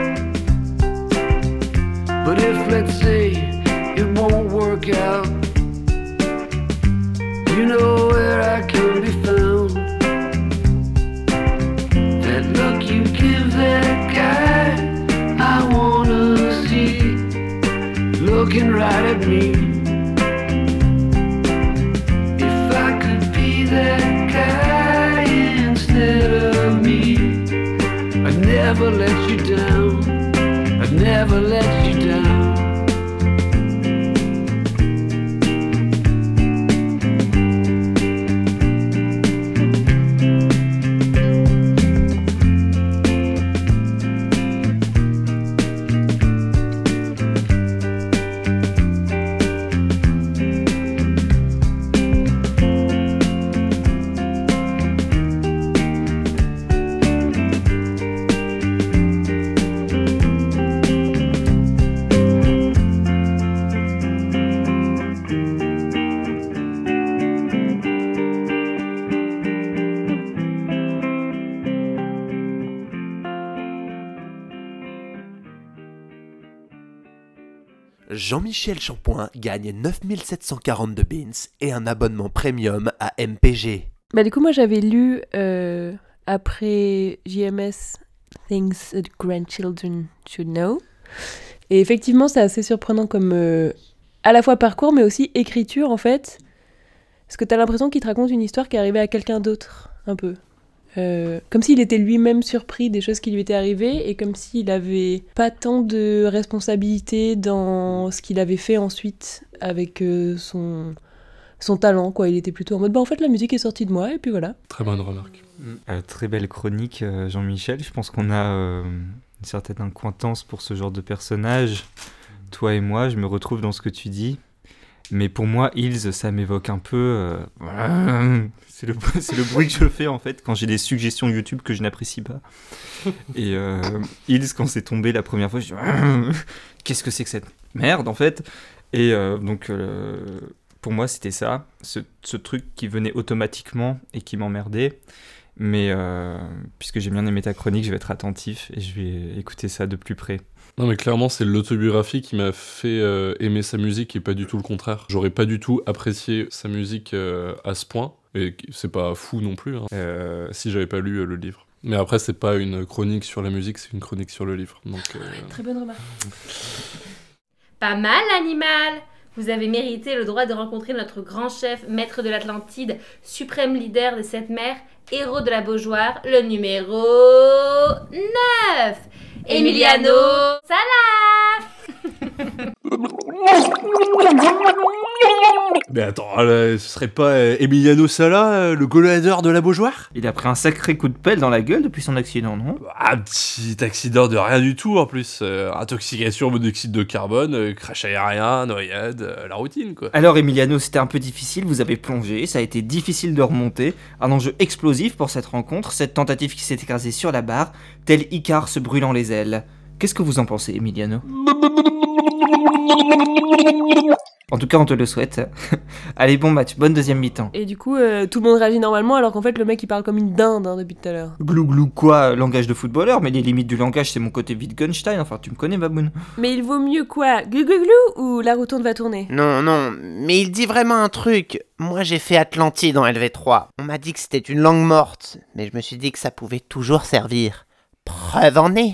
But if, let's say, it won't work out, you know where I can be found. That look you give that guy I wanna see, looking right at me. That guy instead of me, I'd never let you down. I'd never let you down. Jean-Michel Champoint gagne 9742 beans et un abonnement premium à MPG. Bah du coup moi j'avais lu après JMS Things that Grandchildren Should Know, et effectivement c'est assez surprenant comme à la fois parcours mais aussi écriture en fait, parce que t'as l'impression qu'il te raconte une histoire qui est arrivée à quelqu'un d'autre un peu. Comme s'il était lui-même surpris des choses qui lui étaient arrivées, et comme s'il avait pas tant de responsabilité dans ce qu'il avait fait ensuite avec son talent, quoi. Il était plutôt en mode en fait la musique est sortie de moi et puis voilà. Très bonne remarque. Très belle chronique, Jean-Michel. Je pense qu'on a une certaine acquaintance pour ce genre de personnage. Toi et moi, je me retrouve dans ce que tu dis. Mais pour moi, Hills, ça m'évoque un peu... c'est le bruit que je fais, en fait, quand j'ai des suggestions YouTube que je n'apprécie pas. Et Hills, quand c'est tombé la première fois, je dis... Qu'est-ce que c'est que cette merde, en fait ? Et donc, pour moi, c'était ça. Ce truc qui venait automatiquement et qui m'emmerdait. Mais puisque j'ai bien aimé ta chronique, je vais être attentif et je vais écouter ça de plus près. Non mais clairement c'est l'autobiographie qui m'a fait aimer sa musique et pas du tout le contraire. J'aurais pas du tout apprécié sa musique à ce point, et c'est pas fou non plus, hein, si j'avais pas lu le livre. Mais après c'est pas une chronique sur la musique, c'est une chronique sur le livre. Donc, Très bonne remarque. Pas mal l'animal. Vous avez mérité le droit de rencontrer notre grand chef, maître de l'Atlantide, suprême leader des 7 mers, héros de la Beaujoire, le numéro 9, Emiliano Sala. Mais attends, ce serait pas Emiliano Sala, le goleador de la Beaujoire? Il a pris un sacré coup de pelle dans la gueule depuis son accident, non? Un petit accident de rien du tout en plus. Intoxication au monoxyde de carbone, crash aérien, noyade, la routine quoi. Alors Emiliano, c'était un peu difficile, vous avez plongé, ça a été difficile de remonter, un enjeu explosif pour cette rencontre, cette tentative qui s'est écrasée sur la barre, tel Icare se brûlant les ailes. Qu'est-ce que vous en pensez, Emiliano? En tout cas, on te le souhaite. Allez, bon match, bonne deuxième mi-temps. Et du coup, tout le monde réagit normalement alors qu'en fait, le mec il parle comme une dinde depuis tout à l'heure. Glou glou quoi, langage de footballeur, mais les limites du langage, c'est mon côté Wittgenstein, enfin tu me connais, Baboun. Mais il vaut mieux quoi, glou glou glou ou la roue tourne va tourner? Non, mais il dit vraiment un truc. Moi j'ai fait Atlantide en LV3. On m'a dit que c'était une langue morte, mais je me suis dit que ça pouvait toujours servir. Preuve en est.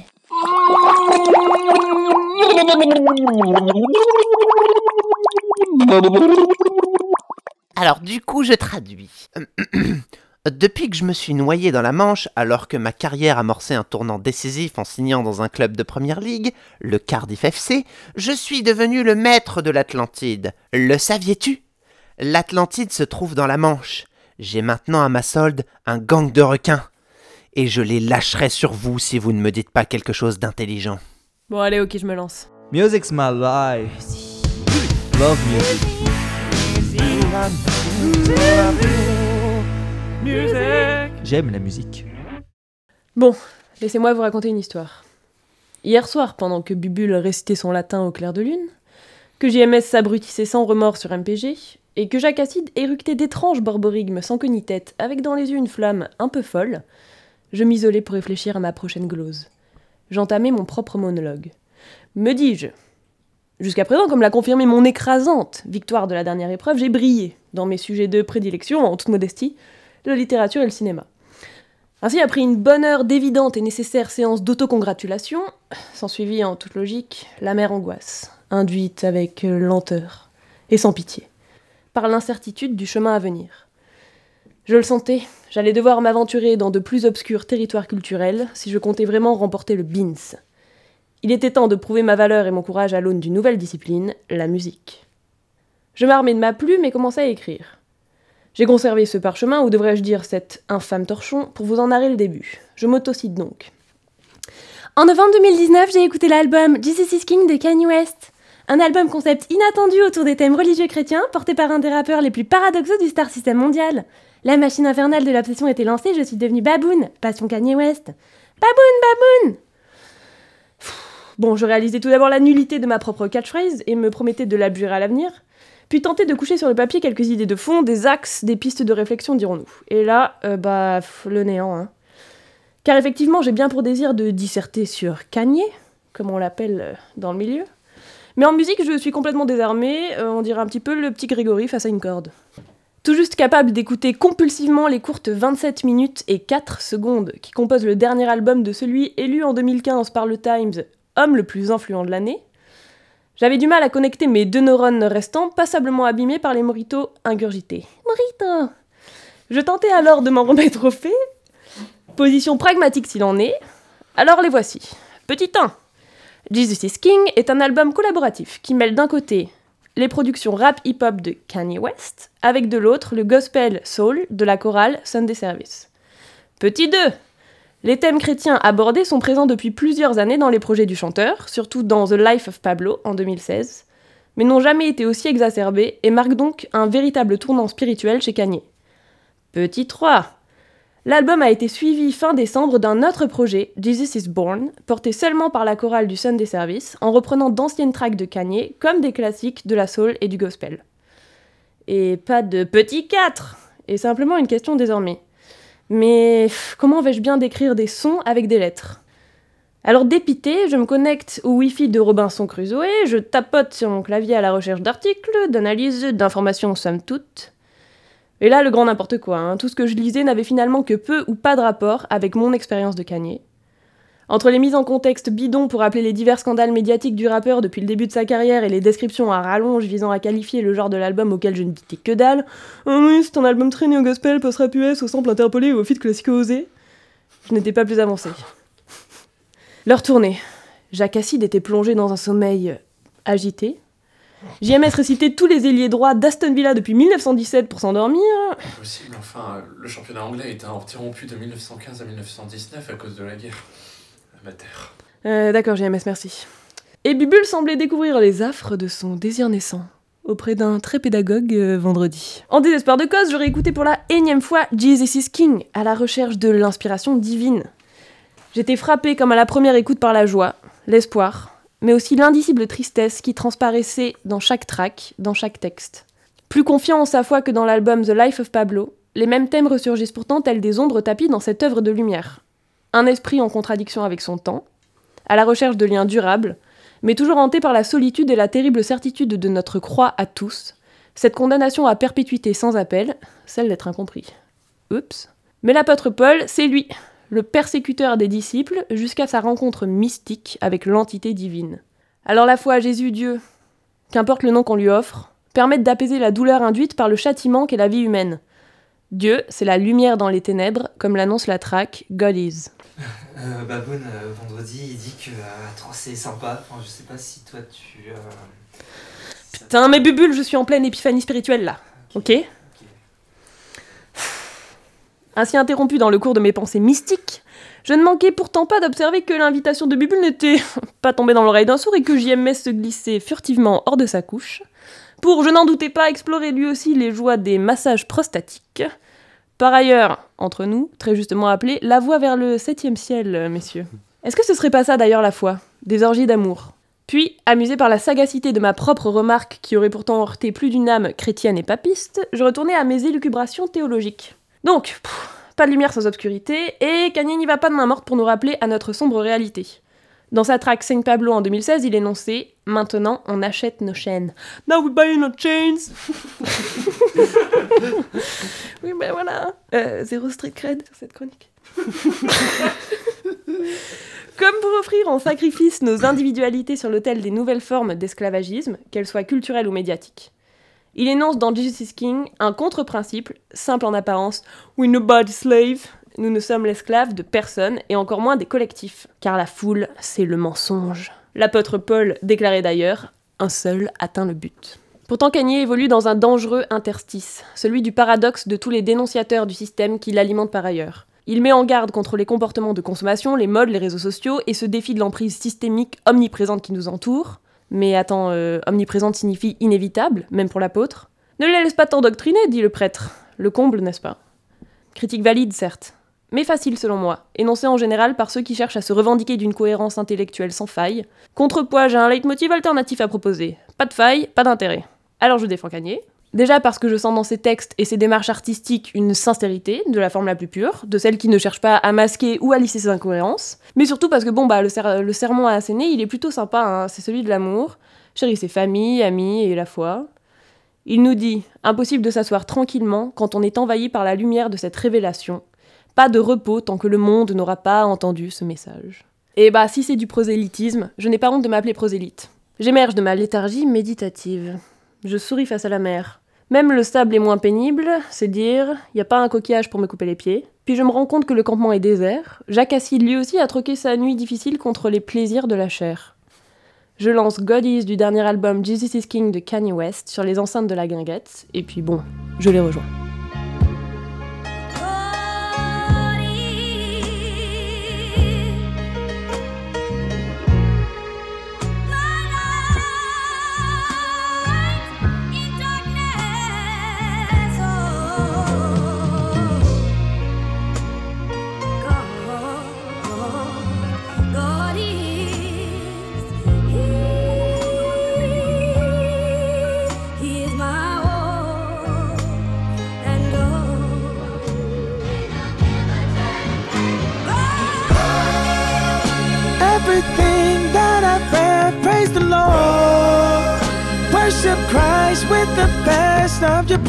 Alors du coup je traduis. Depuis que je me suis noyé dans la Manche, alors que ma carrière amorçait un tournant décisif en signant dans un club de première ligue, le Cardiff FC, je suis devenu le maître de l'Atlantide. Le saviez-tu? L'Atlantide se trouve dans la Manche. J'ai maintenant à ma solde un gang de requins. Et je les lâcherai sur vous si vous ne me dites pas quelque chose d'intelligent. Bon allez, ok, je me lance. Music's my life. Love music. J'aime la musique. Bon, laissez-moi vous raconter une histoire. Hier soir, pendant que Bubule récitait son latin au clair de lune, que JMS s'abrutissait sans remords sur MPG, et que Jacques Acide éructait d'étranges borborigmes sans queue ni tête, avec dans les yeux une flamme un peu folle, je m'isolais pour réfléchir à ma prochaine glose. J'entamais mon propre monologue. Me dis-je, jusqu'à présent, comme l'a confirmé mon écrasante victoire de la dernière épreuve, j'ai brillé dans mes sujets de prédilection, en toute modestie, la littérature et le cinéma. Ainsi, après une bonne heure d'évidente et nécessaire séance d'autocongratulation, s'ensuivit en toute logique l'amère angoisse, induite avec lenteur et sans pitié, par l'incertitude du chemin à venir. Je le sentais, j'allais devoir m'aventurer dans de plus obscurs territoires culturels si je comptais vraiment remporter le BINS. Il était temps de prouver ma valeur et mon courage à l'aune d'une nouvelle discipline, la musique. Je m'armai de ma plume et commençai à écrire. J'ai conservé ce parchemin, ou devrais-je dire cet infâme torchon, pour vous en narrer le début. Je m'autocite donc. En novembre 2019, j'ai écouté l'album Jesus is King de Kanye West. Un album concept inattendu autour des thèmes religieux chrétiens, porté par un des rappeurs les plus paradoxaux du star system mondial. La machine infernale de l'obsession était lancée, je suis devenue Baboun, passion Kanye West. Baboun. Bon, je réalisais tout d'abord la nullité de ma propre catchphrase et me promettais de l'abjurer à l'avenir, puis tentais de coucher sur le papier quelques idées de fond, des axes, des pistes de réflexion, dirons-nous. Et là, le néant, hein. Car effectivement, j'ai bien pour désir de disserter sur Kanye, comme on l'appelle dans le milieu. Mais en musique, je suis complètement désarmée, on dirait un petit peu le petit Grégory face à une corde. Tout juste capable d'écouter compulsivement les courtes 27 minutes et 4 secondes qui composent le dernier album de celui élu en 2015 par le Times, homme le plus influent de l'année, j'avais du mal à connecter mes 2 neurones restants, passablement abîmés par les mojitos ingurgités. Mojito! Je tentais alors de m'en remettre au fait, position pragmatique s'il en est, alors les voici. Petit 1. Jesus is King est un album collaboratif qui mêle d'un côté les productions rap hip-hop de Kanye West, avec de l'autre le gospel soul de la chorale Sunday Service. Petit 2. Les thèmes chrétiens abordés sont présents depuis plusieurs années dans les projets du chanteur, surtout dans The Life of Pablo en 2016, mais n'ont jamais été aussi exacerbés et marquent donc un véritable tournant spirituel chez Kanye. Petit 3. L'album a été suivi fin décembre d'un autre projet, Jesus is Born, porté seulement par la chorale du Sunday Service, en reprenant d'anciennes tracks de Kanye, comme des classiques de la soul et du gospel. Et pas de petit 4, et simplement une question désormais. Mais comment vais-je bien décrire des sons avec des lettres? Alors dépité, je me connecte au Wi-Fi de Robinson Crusoe, je tapote sur mon clavier à la recherche d'articles, d'analyses, d'informations somme toute. Et là, le grand n'importe quoi, hein. Tout ce que je lisais n'avait finalement que peu ou pas de rapport avec mon expérience de Kanye. Entre les mises en contexte bidons pour rappeler les divers scandales médiatiques du rappeur depuis le début de sa carrière et les descriptions à rallonge visant à qualifier le genre de l'album auquel je ne disais que dalle, « Oh oui, c'est un album très néo-gospel, post-rap US, au sample interpolé et au feat classico-osé », je n'étais pas plus avancée. L'heure tournait. Jacques Acide était plongé dans un sommeil agité. JMS récitait tous les ailiers droits d'Aston Villa depuis 1917 pour s'endormir. Impossible, enfin, le championnat anglais était interrompu de 1915 à 1919 à cause de la guerre. Amateur. D'accord, JMS, merci. Et Bubule semblait découvrir les affres de son désir naissant auprès d'un très pédagogue vendredi. En désespoir de cause, j'aurais écouté pour la énième fois Jesus is King, à la recherche de l'inspiration divine. J'étais frappée comme à la première écoute par la joie, l'espoir, mais aussi l'indicible tristesse qui transparaissait dans chaque track, dans chaque texte. Plus confiant en sa foi que dans l'album The Life of Pablo, les mêmes thèmes ressurgissent pourtant tels des ombres tapies dans cette œuvre de lumière. Un esprit en contradiction avec son temps, à la recherche de liens durables, mais toujours hanté par la solitude et la terrible certitude de notre croix à tous, cette condamnation à perpétuité sans appel, celle d'être incompris. Oups. Mais l'apôtre Paul, c'est lui, le persécuteur des disciples, jusqu'à sa rencontre mystique avec l'entité divine. Alors la foi à Jésus Dieu, qu'importe le nom qu'on lui offre, permettent d'apaiser la douleur induite par le châtiment qu'est la vie humaine. Dieu, c'est la lumière dans les ténèbres, comme l'annonce la track God Is. Baboun, vendredi, il dit que c'est sympa. Enfin, je sais pas si toi tu... Putain, mais Bubule, je suis en pleine épiphanie spirituelle là, ok. Ainsi interrompu dans le cours de mes pensées mystiques, je ne manquais pourtant pas d'observer que l'invitation de Bubule n'était pas tombée dans l'oreille d'un sourd et que JMS se glissait furtivement hors de sa couche, pour, je n'en doutais pas, explorer lui aussi les joies des massages prostatiques. Par ailleurs, entre nous, très justement appelé, la voie vers le 7e ciel, messieurs. Est-ce que ce serait pas ça d'ailleurs la foi? Des orgies d'amour. Puis, amusé par la sagacité de ma propre remarque qui aurait pourtant heurté plus d'une âme chrétienne et papiste, je retournais à mes élucubrations théologiques. Donc, pas de lumière sans obscurité, et Kanye n'y va pas de main morte pour nous rappeler à notre sombre réalité. Dans sa track Saint Pablo en 2016, il énonçait « Maintenant, on achète nos chaînes. Now we buy our chains !» Oui, ben voilà. Zéro street cred sur cette chronique. Comme pour offrir en sacrifice nos individualités sur l'autel des nouvelles formes d'esclavagisme, qu'elles soient culturelles ou médiatiques. Il énonce dans Jesus is King un contre-principe, simple en apparence « We nobody slave », nous ne sommes l'esclave de personne et encore moins des collectifs, car la foule, c'est le mensonge. L'apôtre Paul déclarait d'ailleurs « Un seul atteint le but ». Pourtant Kanye évolue dans un dangereux interstice, celui du paradoxe de tous les dénonciateurs du système qui l'alimentent par ailleurs. Il met en garde contre les comportements de consommation, les modes, les réseaux sociaux et se défie de l'emprise systémique omniprésente qui nous entoure. Mais attends, omniprésente signifie inévitable, même pour l'apôtre. Ne les laisse pas t'endoctriner, dit le prêtre. Le comble, n'est-ce pas? Critique valide, certes, mais facile selon moi, énoncée en général par ceux qui cherchent à se revendiquer d'une cohérence intellectuelle sans faille. Contrepoids, j'ai un leitmotiv alternatif à proposer. Pas de faille, pas d'intérêt. Alors je défends Kanye. Déjà parce que je sens dans ses textes et ses démarches artistiques une sincérité, de la forme la plus pure, de celle qui ne cherche pas à masquer ou à lisser ses incohérences. Mais surtout parce que le sermon à asséner, il est plutôt sympa, hein, c'est celui de l'amour. Chérissez famille, amis et la foi. Il nous dit, impossible de s'asseoir tranquillement quand on est envahi par la lumière de cette révélation. Pas de repos tant que le monde n'aura pas entendu ce message. Et bah si c'est du prosélytisme, je n'ai pas honte de m'appeler prosélyte. J'émerge de ma léthargie méditative. Je souris face à la mer. Même le sable est moins pénible, c'est dire, y a pas un coquillage pour me couper les pieds. Puis je me rends compte que le campement est désert. Jacques Acide lui aussi a troqué sa nuit difficile contre les plaisirs de la chair. Je lance God Is du dernier album Jesus is King de Kanye West sur les enceintes de la guinguette, et puis bon, je les rejoins. Everything that I've read, praise the Lord. Worship Christ with the best of your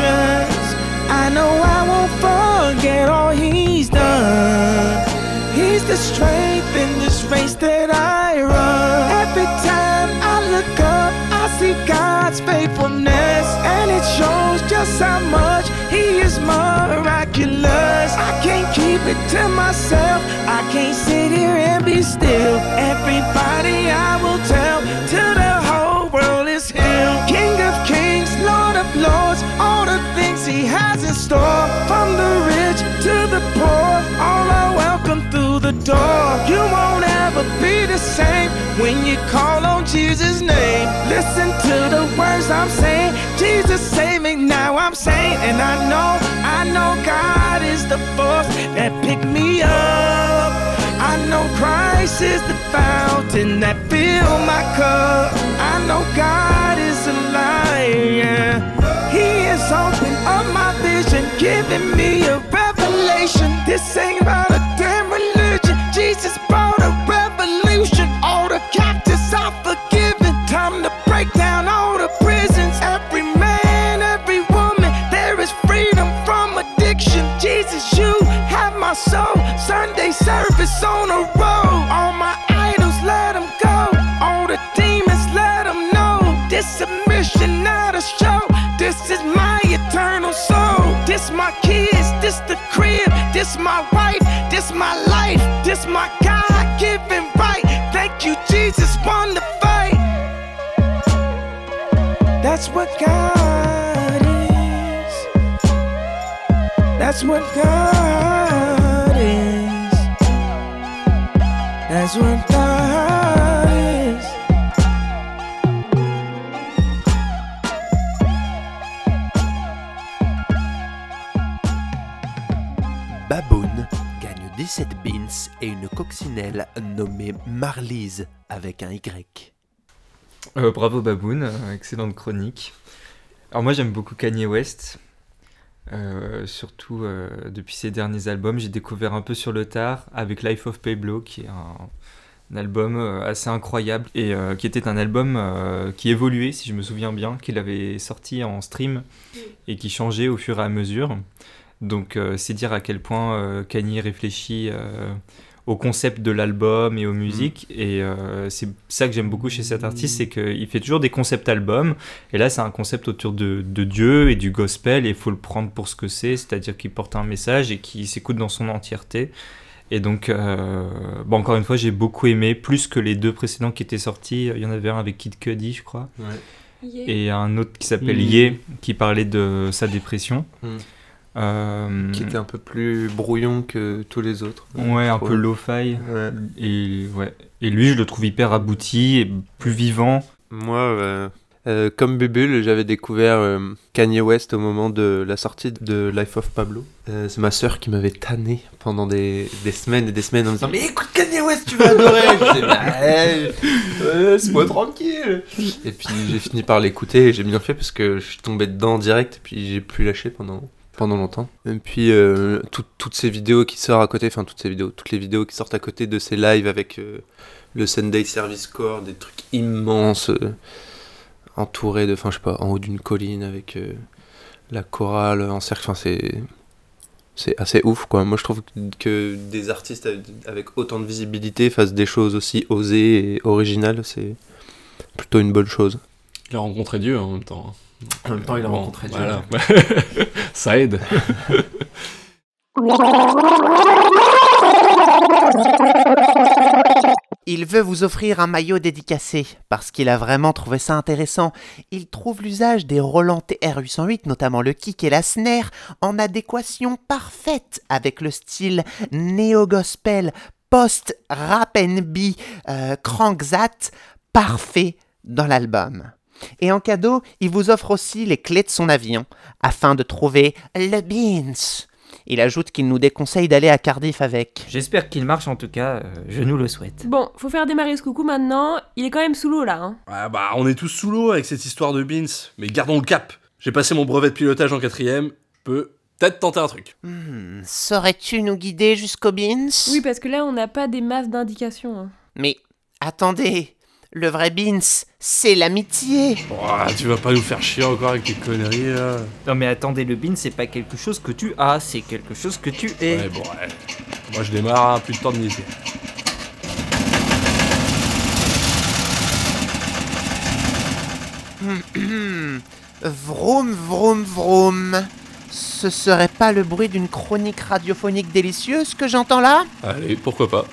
portions. I know I won't forget all He's done. He He's the strength in this race that I run. Every time I look up, I see God's faithfulness, and it shows just how much He is miraculous. I can't keep it to myself, I can't sit here and be still. Everybody I will tell, till the whole world is healed. King of kings, Lord of lords, all the things He has in store. From the rich to the poor, all are welcome through the door. You won't ever be the same when you call on Jesus' name. Listen to the words I'm saying. Jesus save me, now I'm saying. And I know God is the force that picked me up. I know Christ is the fountain that filled my cup. I know God is alive, yeah. He is opened up my vision, giving me a revelation. This ain't about a damn religion. Jesus brought a revolution. All the captives are forgiven. Time to break down all the prisons. Every man, every woman, there is freedom from addiction. Jesus, you have my soul. Sunday service on the road. All my idols, let them go. All the demons, let them know. This a mission, not a show. This is my eternal soul. This my kids, this the crib. This my wife, this my life. This my God-given right. Thank you, Jesus, won the fight. That's what God is. That's what God is. That's what God is. Baboon gagne 17 beans et une coccinelle nommée Marlise avec un Y. Bravo Baboon, excellente chronique. Alors moi j'aime beaucoup Kanye West, surtout depuis ses derniers albums. J'ai découvert un peu sur le tard avec Life of Pablo, qui est un album assez incroyable et qui était un album qui évoluait, si je me souviens bien, qu'il avait sorti en stream et qui changeait au fur et à mesure. Donc c'est dire à quel point Kanye réfléchit au concept de l'album et aux musiques, et c'est ça que j'aime beaucoup chez cet artiste, c'est qu'il fait toujours des concepts albums, et là c'est un concept autour de Dieu et du gospel, et il faut le prendre pour ce que c'est-à-dire qu'il porte un message et qu'il s'écoute dans son entièreté. Et donc encore une fois j'ai beaucoup aimé, plus que les deux précédents qui étaient sortis. Il y en avait un avec Kid Cudi je crois, et un autre qui s'appelle Ye, qui parlait de sa dépression. Qui était un peu plus brouillon que tous les autres. Ouais, un peu lo-fi. Ouais. Et lui, je le trouve hyper abouti et plus vivant. Moi, comme Bubule, j'avais découvert Kanye West au moment de la sortie de Life of Pablo. C'est ma sœur qui m'avait tanné pendant des semaines et des semaines en me disant « Mais écoute Kanye West, tu vas adorer !» Je disais « laisse-moi tranquille !» Et puis j'ai fini par l'écouter et j'ai bien fait parce que je suis tombé dedans direct et puis j'ai plus lâché pendant longtemps. Et puis toutes ces vidéos qui sortent à côté, enfin toutes les vidéos qui sortent à côté de ces lives avec le Sunday Service Corps, des trucs immenses, entourés de, enfin je sais pas, en haut d'une colline avec la chorale en cercle, enfin c'est assez ouf quoi. Moi je trouve que des artistes avec autant de visibilité fassent des choses aussi osées et originales, c'est plutôt une bonne chose. Il a rencontré Dieu en même temps. En même temps, il a rencontré Dieu. Voilà. Ça aide. Il veut vous offrir un maillot dédicacé, parce qu'il a vraiment trouvé ça intéressant. Il trouve l'usage des Roland TR-808, notamment le kick et la snare, en adéquation parfaite avec le style néo-gospel, post-rap NB, crankzat, parfait dans l'album. Et en cadeau, il vous offre aussi les clés de son avion, afin de trouver le beans. Il ajoute qu'il nous déconseille d'aller à Cardiff avec. J'espère qu'il marche en tout cas, je nous le souhaite. Bon, faut faire démarrer ce coucou maintenant, il est quand même sous l'eau là. Hein. Ah bah on est tous sous l'eau avec cette histoire de beans, mais gardons le cap. J'ai passé mon brevet de pilotage en 4ème, peut-être tenter un truc. Saurais-tu nous guider jusqu'aux beans ? Oui, parce que là on n'a pas des masses d'indications. Hein. Mais attendez, le vrai beans, c'est l'amitié. Oh, tu vas pas nous faire chier encore avec tes conneries là. Non mais attendez, le beans c'est pas quelque chose que tu as, c'est quelque chose que tu es. Ouais bon ouais. Moi je démarre, plus de temps de niaiser. Vroom, vroom, vroom. Ce serait pas le bruit d'une chronique radiophonique délicieuse que j'entends là ? Allez, pourquoi pas.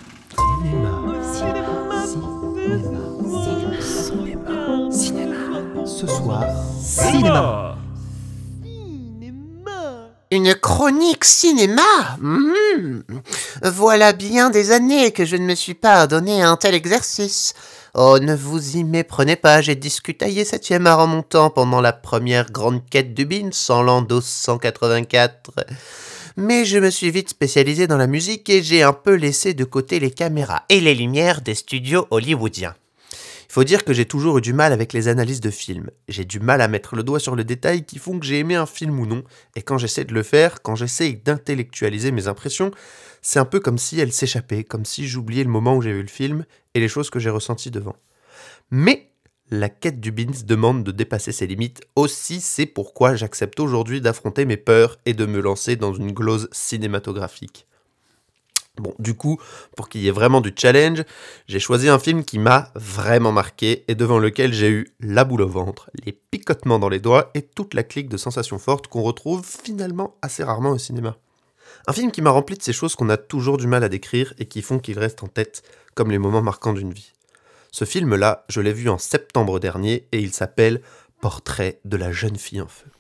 Cinéma. Ce soir, Cinéma. Une chronique cinéma ? Voilà bien des années que je ne me suis pas donné un tel exercice. Oh, ne vous y méprenez pas, j'ai discutaillé 7e art en montant pendant la première grande quête du Beans en l'an 1284. Mais je me suis vite spécialisé dans la musique et j'ai un peu laissé de côté les caméras et les lumières des studios hollywoodiens. Il faut dire que j'ai toujours eu du mal avec les analyses de films. J'ai du mal à mettre le doigt sur les détails qui font que j'ai aimé un film ou non, et quand j'essaie de le faire, quand j'essaie d'intellectualiser mes impressions, c'est un peu comme si elles s'échappaient, comme si j'oubliais le moment où j'ai vu le film et les choses que j'ai ressenties devant. Mais la quête du Beans demande de dépasser ses limites, aussi c'est pourquoi j'accepte aujourd'hui d'affronter mes peurs et de me lancer dans une glose cinématographique. Bon, du coup, pour qu'il y ait vraiment du challenge, j'ai choisi un film qui m'a vraiment marqué et devant lequel j'ai eu la boule au ventre, les picotements dans les doigts et toute la clique de sensations fortes qu'on retrouve finalement assez rarement au cinéma. Un film qui m'a rempli de ces choses qu'on a toujours du mal à décrire et qui font qu'il reste en tête comme les moments marquants d'une vie. Ce film-là, je l'ai vu en septembre dernier et il s'appelle Portrait de la jeune fille en feu.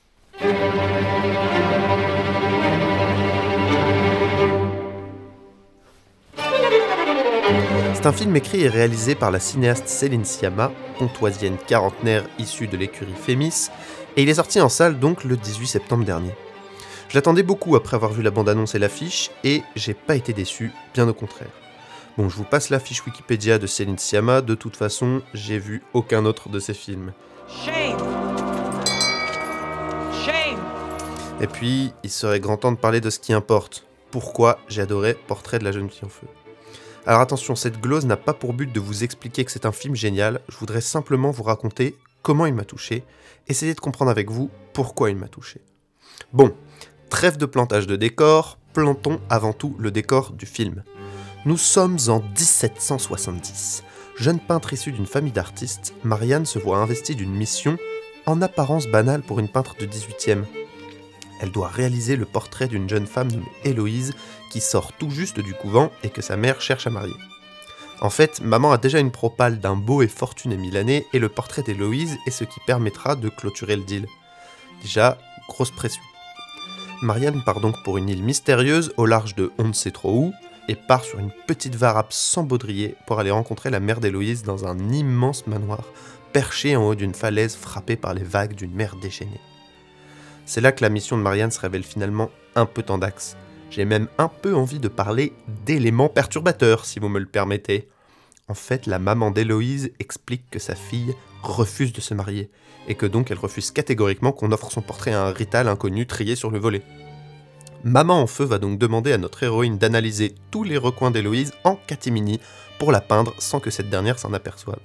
C'est un film écrit et réalisé par la cinéaste Céline Sciamma, pontoisienne quarantenaire issue de l'écurie Fémis, et il est sorti en salle donc le 18 septembre dernier. Je l'attendais beaucoup après avoir vu la bande-annonce et l'affiche, et j'ai pas été déçu, bien au contraire. Bon, je vous passe la fiche Wikipédia de Céline Sciamma, de toute façon, j'ai vu aucun autre de ses films. Shame. Shame. Et puis, il serait grand temps de parler de ce qui importe. Pourquoi j'ai adoré Portrait de la jeune fille en feu. Alors attention, cette glose n'a pas pour but de vous expliquer que c'est un film génial, je voudrais simplement vous raconter comment il m'a touché, essayer de comprendre avec vous pourquoi il m'a touché. Bon, trêve de plantage de décor, plantons avant tout le décor du film. Nous sommes en 1770. Jeune peintre issue d'une famille d'artistes, Marianne se voit investie d'une mission en apparence banale pour une peintre de 18e. Elle doit réaliser le portrait d'une jeune femme nommée Héloïse qui sort tout juste du couvent et que sa mère cherche à marier. En fait, maman a déjà une propale d'un beau et fortuné Milanais et le portrait d'Héloïse est ce qui permettra de clôturer le deal. Déjà, grosse pression. Marianne part donc pour une île mystérieuse au large de on ne sait trop où et part sur une petite varap sans baudrier pour aller rencontrer la mère d'Héloïse dans un immense manoir perché en haut d'une falaise frappée par les vagues d'une mer déchaînée. C'est là que la mission de Marianne se révèle finalement un peu tendax. J'ai même un peu envie de parler d'éléments perturbateurs, si vous me le permettez. En fait, la maman d'Héloïse explique que sa fille refuse de se marier, et que donc elle refuse catégoriquement qu'on offre son portrait à un rital inconnu trié sur le volet. Maman en feu va donc demander à notre héroïne d'analyser tous les recoins d'Héloïse en catimini pour la peindre sans que cette dernière s'en aperçoive.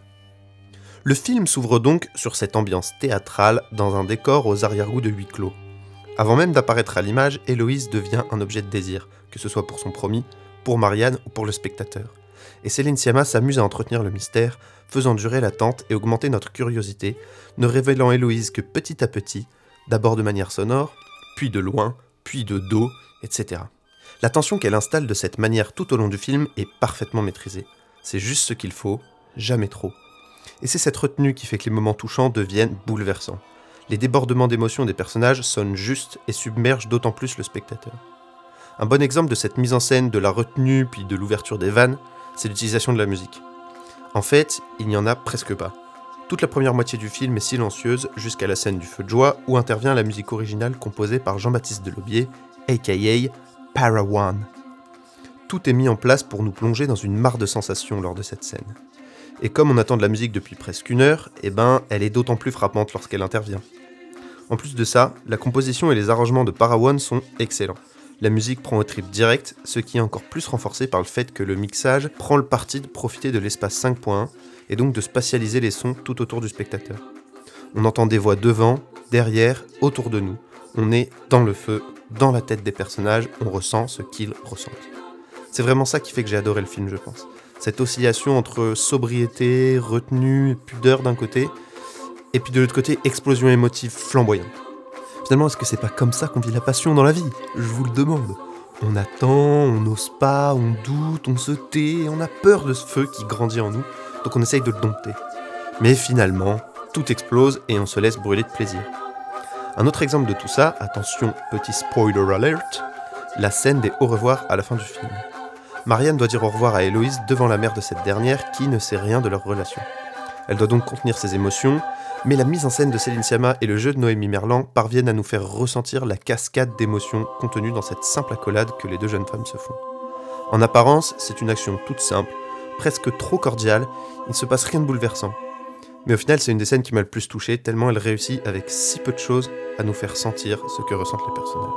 Le film s'ouvre donc sur cette ambiance théâtrale dans un décor aux arrière-goûts de huis clos. Avant même d'apparaître à l'image, Héloïse devient un objet de désir, que ce soit pour son promis, pour Marianne ou pour le spectateur. Et Céline Sciamma s'amuse à entretenir le mystère, faisant durer l'attente et augmenter notre curiosité, ne révélant Héloïse que petit à petit, d'abord de manière sonore, puis de loin, puis de dos, etc. La tension qu'elle installe de cette manière tout au long du film est parfaitement maîtrisée. C'est juste ce qu'il faut, jamais trop. Et c'est cette retenue qui fait que les moments touchants deviennent bouleversants. Les débordements d'émotions des personnages sonnent justes et submergent d'autant plus le spectateur. Un bon exemple de cette mise en scène, de la retenue puis de l'ouverture des vannes, c'est l'utilisation de la musique. En fait, il n'y en a presque pas. Toute la première moitié du film est silencieuse jusqu'à la scène du feu de joie où intervient la musique originale composée par Jean-Baptiste Delobier, aka Parawan. Tout est mis en place pour nous plonger dans une mare de sensations lors de cette scène. Et comme on attend de la musique depuis presque 1 heure, elle est d'autant plus frappante lorsqu'elle intervient. En plus de ça, la composition et les arrangements de Parawan sont excellents. La musique prend au trip direct, ce qui est encore plus renforcé par le fait que le mixage prend le parti de profiter de l'espace 5.1 et donc de spatialiser les sons tout autour du spectateur. On entend des voix devant, derrière, autour de nous. On est dans le feu, dans la tête des personnages, on ressent ce qu'ils ressentent. C'est vraiment ça qui fait que j'ai adoré le film, je pense. Cette oscillation entre sobriété, retenue, pudeur d'un côté, et puis de l'autre côté, explosion émotive flamboyante. Finalement, est-ce que c'est pas comme ça qu'on vit la passion dans la vie ? Je vous le demande. On attend, on n'ose pas, on doute, on se tait, on a peur de ce feu qui grandit en nous, donc on essaye de le dompter. Mais finalement, tout explose et on se laisse brûler de plaisir. Un autre exemple de tout ça, attention, petit spoiler alert, la scène des au revoir à la fin du film. Marianne doit dire au revoir à Héloïse devant la mère de cette dernière qui ne sait rien de leur relation. Elle doit donc contenir ses émotions, mais la mise en scène de Céline Sciamma et le jeu de Noémie Merlan parviennent à nous faire ressentir la cascade d'émotions contenues dans cette simple accolade que les deux jeunes femmes se font. En apparence, c'est une action toute simple, presque trop cordiale, il ne se passe rien de bouleversant. Mais au final, c'est une des scènes qui m'a le plus touché, tellement elle réussit avec si peu de choses à nous faire sentir ce que ressentent les personnages.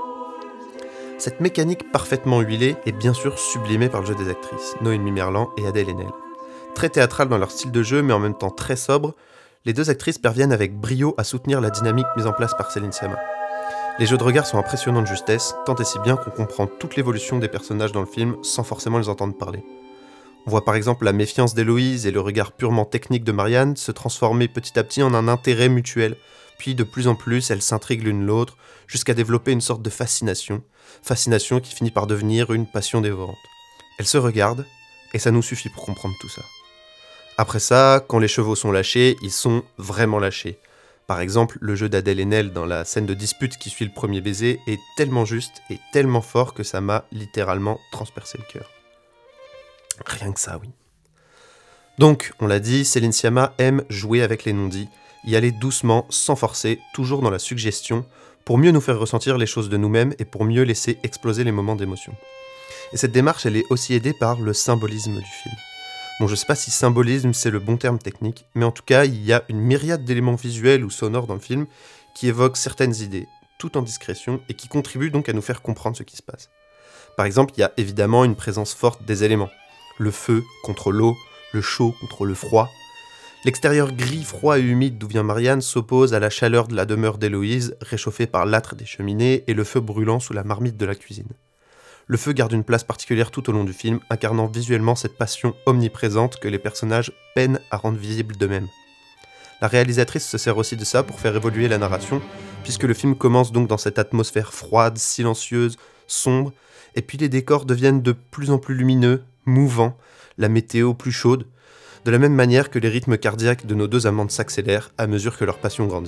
Cette mécanique parfaitement huilée est bien sûr sublimée par le jeu des actrices, Noémie Merlan et Adèle Haenel. Très théâtrales dans leur style de jeu, mais en même temps très sobres, les deux actrices parviennent avec brio à soutenir la dynamique mise en place par Céline Sciamma. Les jeux de regard sont impressionnants de justesse, tant et si bien qu'on comprend toute l'évolution des personnages dans le film sans forcément les entendre parler. On voit par exemple la méfiance d'Héloïse et le regard purement technique de Marianne se transformer petit à petit en un intérêt mutuel, puis de plus en plus elles s'intriguent l'une l'autre, jusqu'à développer une sorte de fascination qui finit par devenir une passion dévorante. Elles se regardent, et ça nous suffit pour comprendre tout ça. Après ça, quand les chevaux sont lâchés, ils sont vraiment lâchés. Par exemple, le jeu d'Adèle Haenel dans la scène de dispute qui suit le premier baiser est tellement juste et tellement fort que ça m'a littéralement transpercé le cœur. Rien que ça, oui. Donc, on l'a dit, Céline Sciamma aime jouer avec les non-dits, y aller doucement, sans forcer, toujours dans la suggestion, pour mieux nous faire ressentir les choses de nous-mêmes et pour mieux laisser exploser les moments d'émotion. Et cette démarche, elle est aussi aidée par le symbolisme du film. Bon, je sais pas si symbolisme c'est le bon terme technique, mais en tout cas, il y a une myriade d'éléments visuels ou sonores dans le film qui évoquent certaines idées, tout en discrétion, et qui contribuent donc à nous faire comprendre ce qui se passe. Par exemple, il y a évidemment une présence forte des éléments. Le feu contre l'eau, le chaud contre le froid. L'extérieur gris, froid et humide d'où vient Marianne s'oppose à la chaleur de la demeure d'Héloïse, réchauffée par l'âtre des cheminées et le feu brûlant sous la marmite de la cuisine. Le feu garde une place particulière tout au long du film, incarnant visuellement cette passion omniprésente que les personnages peinent à rendre visible d'eux-mêmes. La réalisatrice se sert aussi de ça pour faire évoluer la narration, puisque le film commence donc dans cette atmosphère froide, silencieuse, sombre, et puis les décors deviennent de plus en plus lumineux, mouvants, la météo plus chaude, de la même manière que les rythmes cardiaques de nos deux amantes s'accélèrent à mesure que leur passion grandit.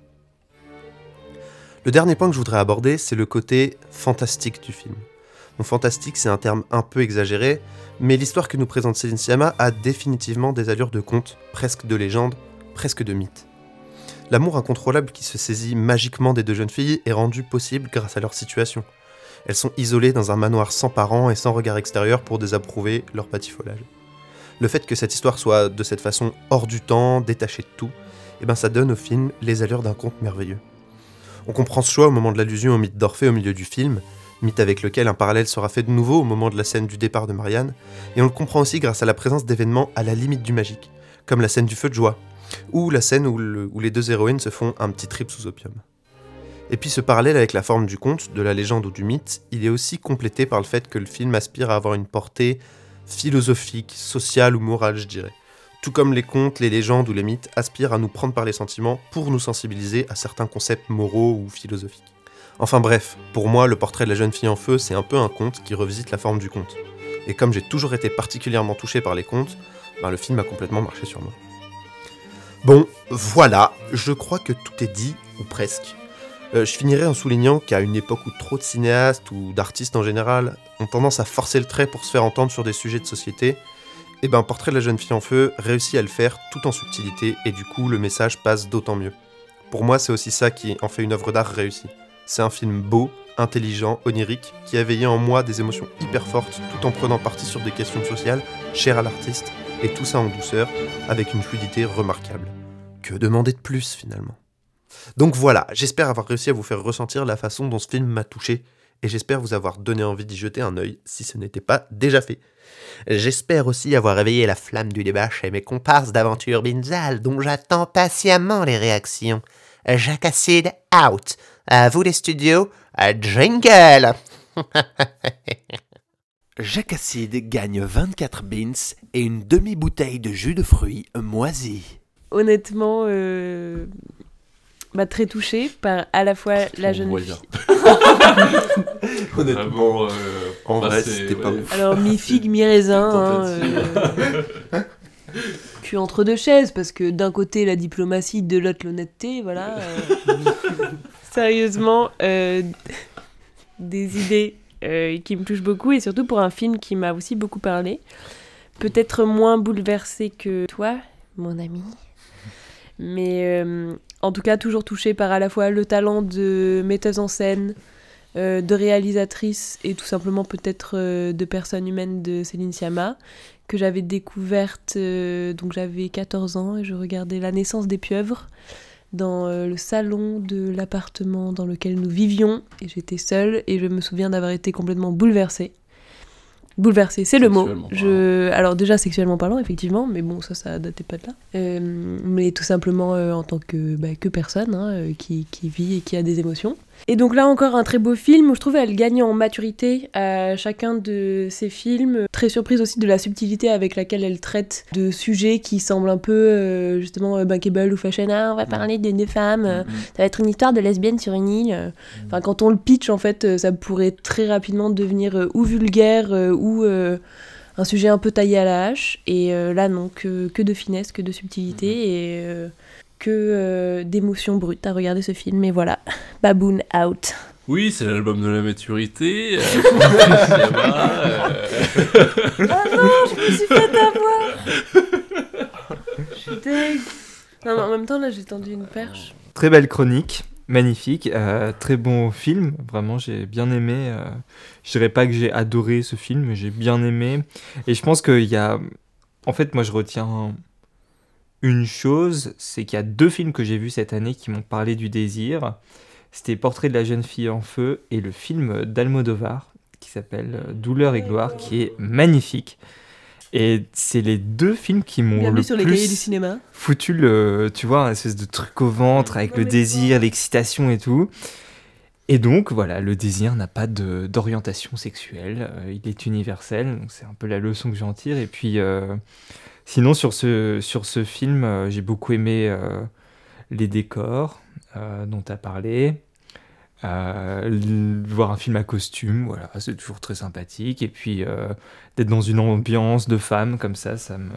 Le dernier point que je voudrais aborder, c'est le côté fantastique du film. Bon, fantastique, c'est un terme un peu exagéré, mais l'histoire que nous présente Céline Sciamma a définitivement des allures de conte, presque de légende, presque de mythe. L'amour incontrôlable qui se saisit magiquement des deux jeunes filles est rendu possible grâce à leur situation. Elles sont isolées dans un manoir sans parents et sans regard extérieur pour désapprouver leur batifolage. Le fait que cette histoire soit de cette façon hors du temps, détachée de tout, ça donne au film les allures d'un conte merveilleux. On comprend ce choix au moment de l'allusion au mythe d'Orphée au milieu du film, mythe avec lequel un parallèle sera fait de nouveau au moment de la scène du départ de Marianne, et on le comprend aussi grâce à la présence d'événements à la limite du magique, comme la scène du feu de joie, ou la scène où les deux héroïnes se font un petit trip sous opium. Et puis ce parallèle avec la forme du conte, de la légende ou du mythe, il est aussi complété par le fait que le film aspire à avoir une portée philosophique, sociale ou morale, je dirais. Tout comme les contes, les légendes ou les mythes aspirent à nous prendre par les sentiments pour nous sensibiliser à certains concepts moraux ou philosophiques. Enfin bref, pour moi, le portrait de la jeune fille en feu, c'est un peu un conte qui revisite la forme du conte. Et comme j'ai toujours été particulièrement touché par les contes, le film a complètement marché sur moi. Bon, voilà, je crois que tout est dit, ou presque. Je finirai en soulignant qu'à une époque où trop de cinéastes ou d'artistes en général ont tendance à forcer le trait pour se faire entendre sur des sujets de société, Portrait de la jeune fille en feu réussit à le faire tout en subtilité et du coup le message passe d'autant mieux. Pour moi, c'est aussi ça qui en fait une œuvre d'art réussie. C'est un film beau, intelligent, onirique, qui a éveillé en moi des émotions hyper fortes tout en prenant parti sur des questions sociales chères à l'artiste, et tout ça en douceur, avec une fluidité remarquable. Que demander de plus finalement ? Donc voilà, j'espère avoir réussi à vous faire ressentir la façon dont ce film m'a touché, et j'espère vous avoir donné envie d'y jeter un œil si ce n'était pas déjà fait. J'espère aussi avoir éveillé la flamme du débat chez mes comparses d'aventure Binzal, dont j'attends patiemment les réactions. Jacques Acide out. À vous les studios, jingle. Jacacide gagne 24 beans et une demi-bouteille de jus de fruits moisi. Honnêtement, très touchée par à la fois la jeune fille. Honnêtement, en vrai, c'était pas ouf. Alors, mi-figue, mi-raisin. Cul entre deux chaises, parce que d'un côté la diplomatie, de l'autre l'honnêteté, voilà. Sérieusement, des idées qui me touchent beaucoup, et surtout pour un film qui m'a aussi beaucoup parlé. Peut-être moins bouleversé que toi, mon ami. Mais en tout cas, toujours touchée par à la fois le talent de metteuse en scène, de réalisatrice et tout simplement peut-être de personne humaine de Céline Sciamma, que j'avais découverte, donc j'avais 14 ans et je regardais La naissance des pieuvres dans le salon de l'appartement dans lequel nous vivions, et j'étais seule et je me souviens d'avoir été complètement bouleversée. Bouleversée, c'est le mot. Alors déjà sexuellement parlant, effectivement, mais bon, ça datait pas de là. Mais tout simplement en tant que personne qui vit et qui a des émotions. Et donc là encore un très beau film où je trouve elle gagne en maturité à chacun de ses films. Très surprise aussi de la subtilité avec laquelle elle traite de sujets qui semblent un peu justement bankable ou fashion. On va parler de deux femmes, ça va être une histoire de lesbiennes sur une île. Enfin, quand on le pitch, en fait, ça pourrait très rapidement devenir ou vulgaire ou un sujet un peu taillé à la hache. Et là non, que de finesse, que de subtilité et que d'émotions brutes à regarder ce film. Et voilà, Baboon out. Oui, c'est l'album de la maturité. Ah non, je me suis fait avoir. Je suis deg. Non, mais en même temps, là, j'ai tendu une perche. Très belle chronique, magnifique, très bon film, vraiment j'ai bien aimé. Je dirais pas que j'ai adoré ce film, mais j'ai bien aimé. Et je pense qu'il y a... En fait, moi je retiens une chose, c'est qu'il y a 2 films que j'ai vus cette année qui m'ont parlé du désir. C'était Portrait de la jeune fille en feu et le film d'Almodovar qui s'appelle Douleur et gloire, qui est magnifique. Et c'est les 2 films qui m'ont Bienvenue le sur plus les cahiers du cinéma. foutu tu vois, un espèce de truc au ventre avec le désir, l'excitation et tout. Et donc voilà, le désir n'a pas d'orientation sexuelle, il est universel, donc c'est un peu la leçon que j'en tire. Et puis sinon sur ce film, j'ai beaucoup aimé les décors dont tu as parlé. Voir un film à costume, voilà, c'est toujours très sympathique. Et puis d'être dans une ambiance de femmes comme ça me...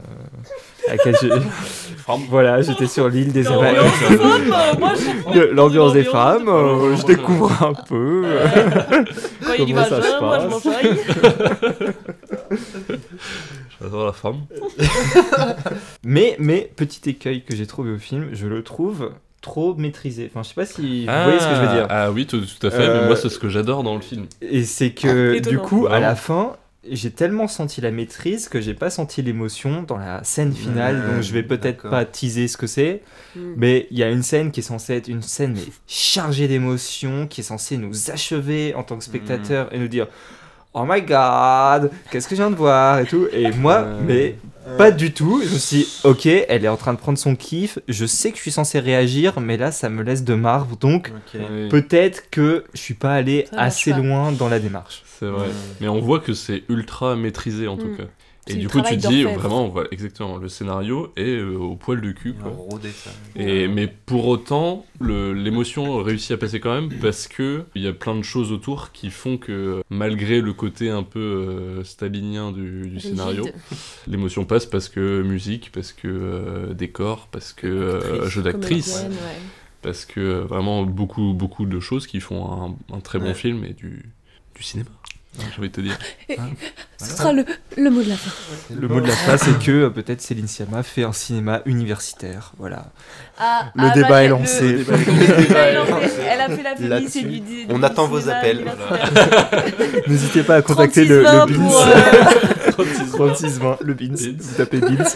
Voilà, j'étais sur l'île des Amériques. L'ambiance des femmes, je découvre un peu quand il y va comment ça se moi je passe. m'enjaille. J'adore la femme. mais petit écueil que j'ai trouvé au film, je le trouve trop maîtrisé. Enfin, je sais pas si vous voyez ce que je veux dire. Ah oui, tout à fait. Mais moi, c'est ce que j'adore dans le film. Et c'est que du coup, Vraiment. à la fin, j'ai tellement senti la maîtrise que j'ai pas senti l'émotion dans la scène finale. Donc je vais peut-être pas teaser ce que c'est, mais il y a une scène qui est censée être une scène mais chargée d'émotions, qui est censée nous achever en tant que spectateur et nous dire oh my god, qu'est-ce que je viens de voir et tout. Et moi, mais pas du tout. Je me suis dit, ok, elle est en train de prendre son kiff. Je sais que je suis censé réagir, mais là, ça me laisse de marbre. Donc, peut-être que je suis pas allé assez loin dans la démarche. C'est vrai. Mais on voit que c'est ultra maîtrisé en tout cas. Et C'est du du coup, tu travail te dis d'orfèvre. vraiment, voilà, exactement, le scénario est au poil du cul. Quoi. Mais pour autant, l'émotion réussit à passer quand même parce que il y a plein de choses autour qui font que malgré le côté un peu stalinien du scénario, l'émotion passe parce que musique, parce que décor, parce que jeu d'actrice, parce que vraiment beaucoup de choses qui font un très bon film et du cinéma. J'ai envie de te dire. Ce sera le mot de la fin. Le mot de la fin, c'est que peut-être Céline Sciamma fait un cinéma universitaire. Voilà. Le débat est lancé. Elle a fait la féministe du on attend vos appels. N'hésitez pas à contacter le 3620 BINS. pour, 3620, le BINS. Vous tapez BINS.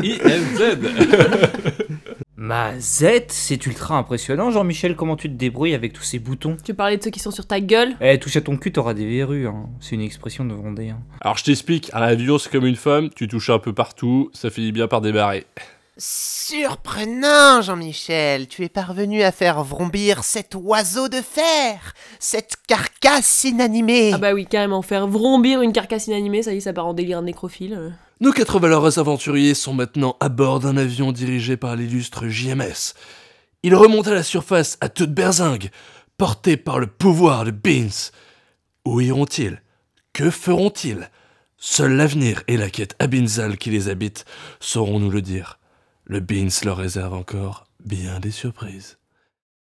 Ma Z, c'est ultra impressionnant. Jean-Michel, comment tu te débrouilles avec tous ces boutons? Tu parlais de ceux qui sont sur ta gueule. Touche à ton cul, t'auras des verrues. Hein. C'est une expression de Vendée. Hein. Alors je t'explique, un avion c'est comme une femme, tu touches un peu partout, ça finit bien par débarrer. Surprenant, Jean-Michel, tu es parvenu à faire vrombir cet oiseau de fer, cette carcasse inanimée. Ah bah oui, carrément, faire vrombir une carcasse inanimée, ça y est, ça part en délire nécrophile. Nos 4 valeureux aventuriers sont maintenant à bord d'un avion dirigé par l'illustre JMS. Ils remontent à la surface à toute berzingue, portés par le pouvoir de Beans. Où iront-ils ? Que feront-ils ? Seul l'avenir et la quête abyssale qui les habite sauront nous le dire. Le Beans leur réserve encore bien des surprises.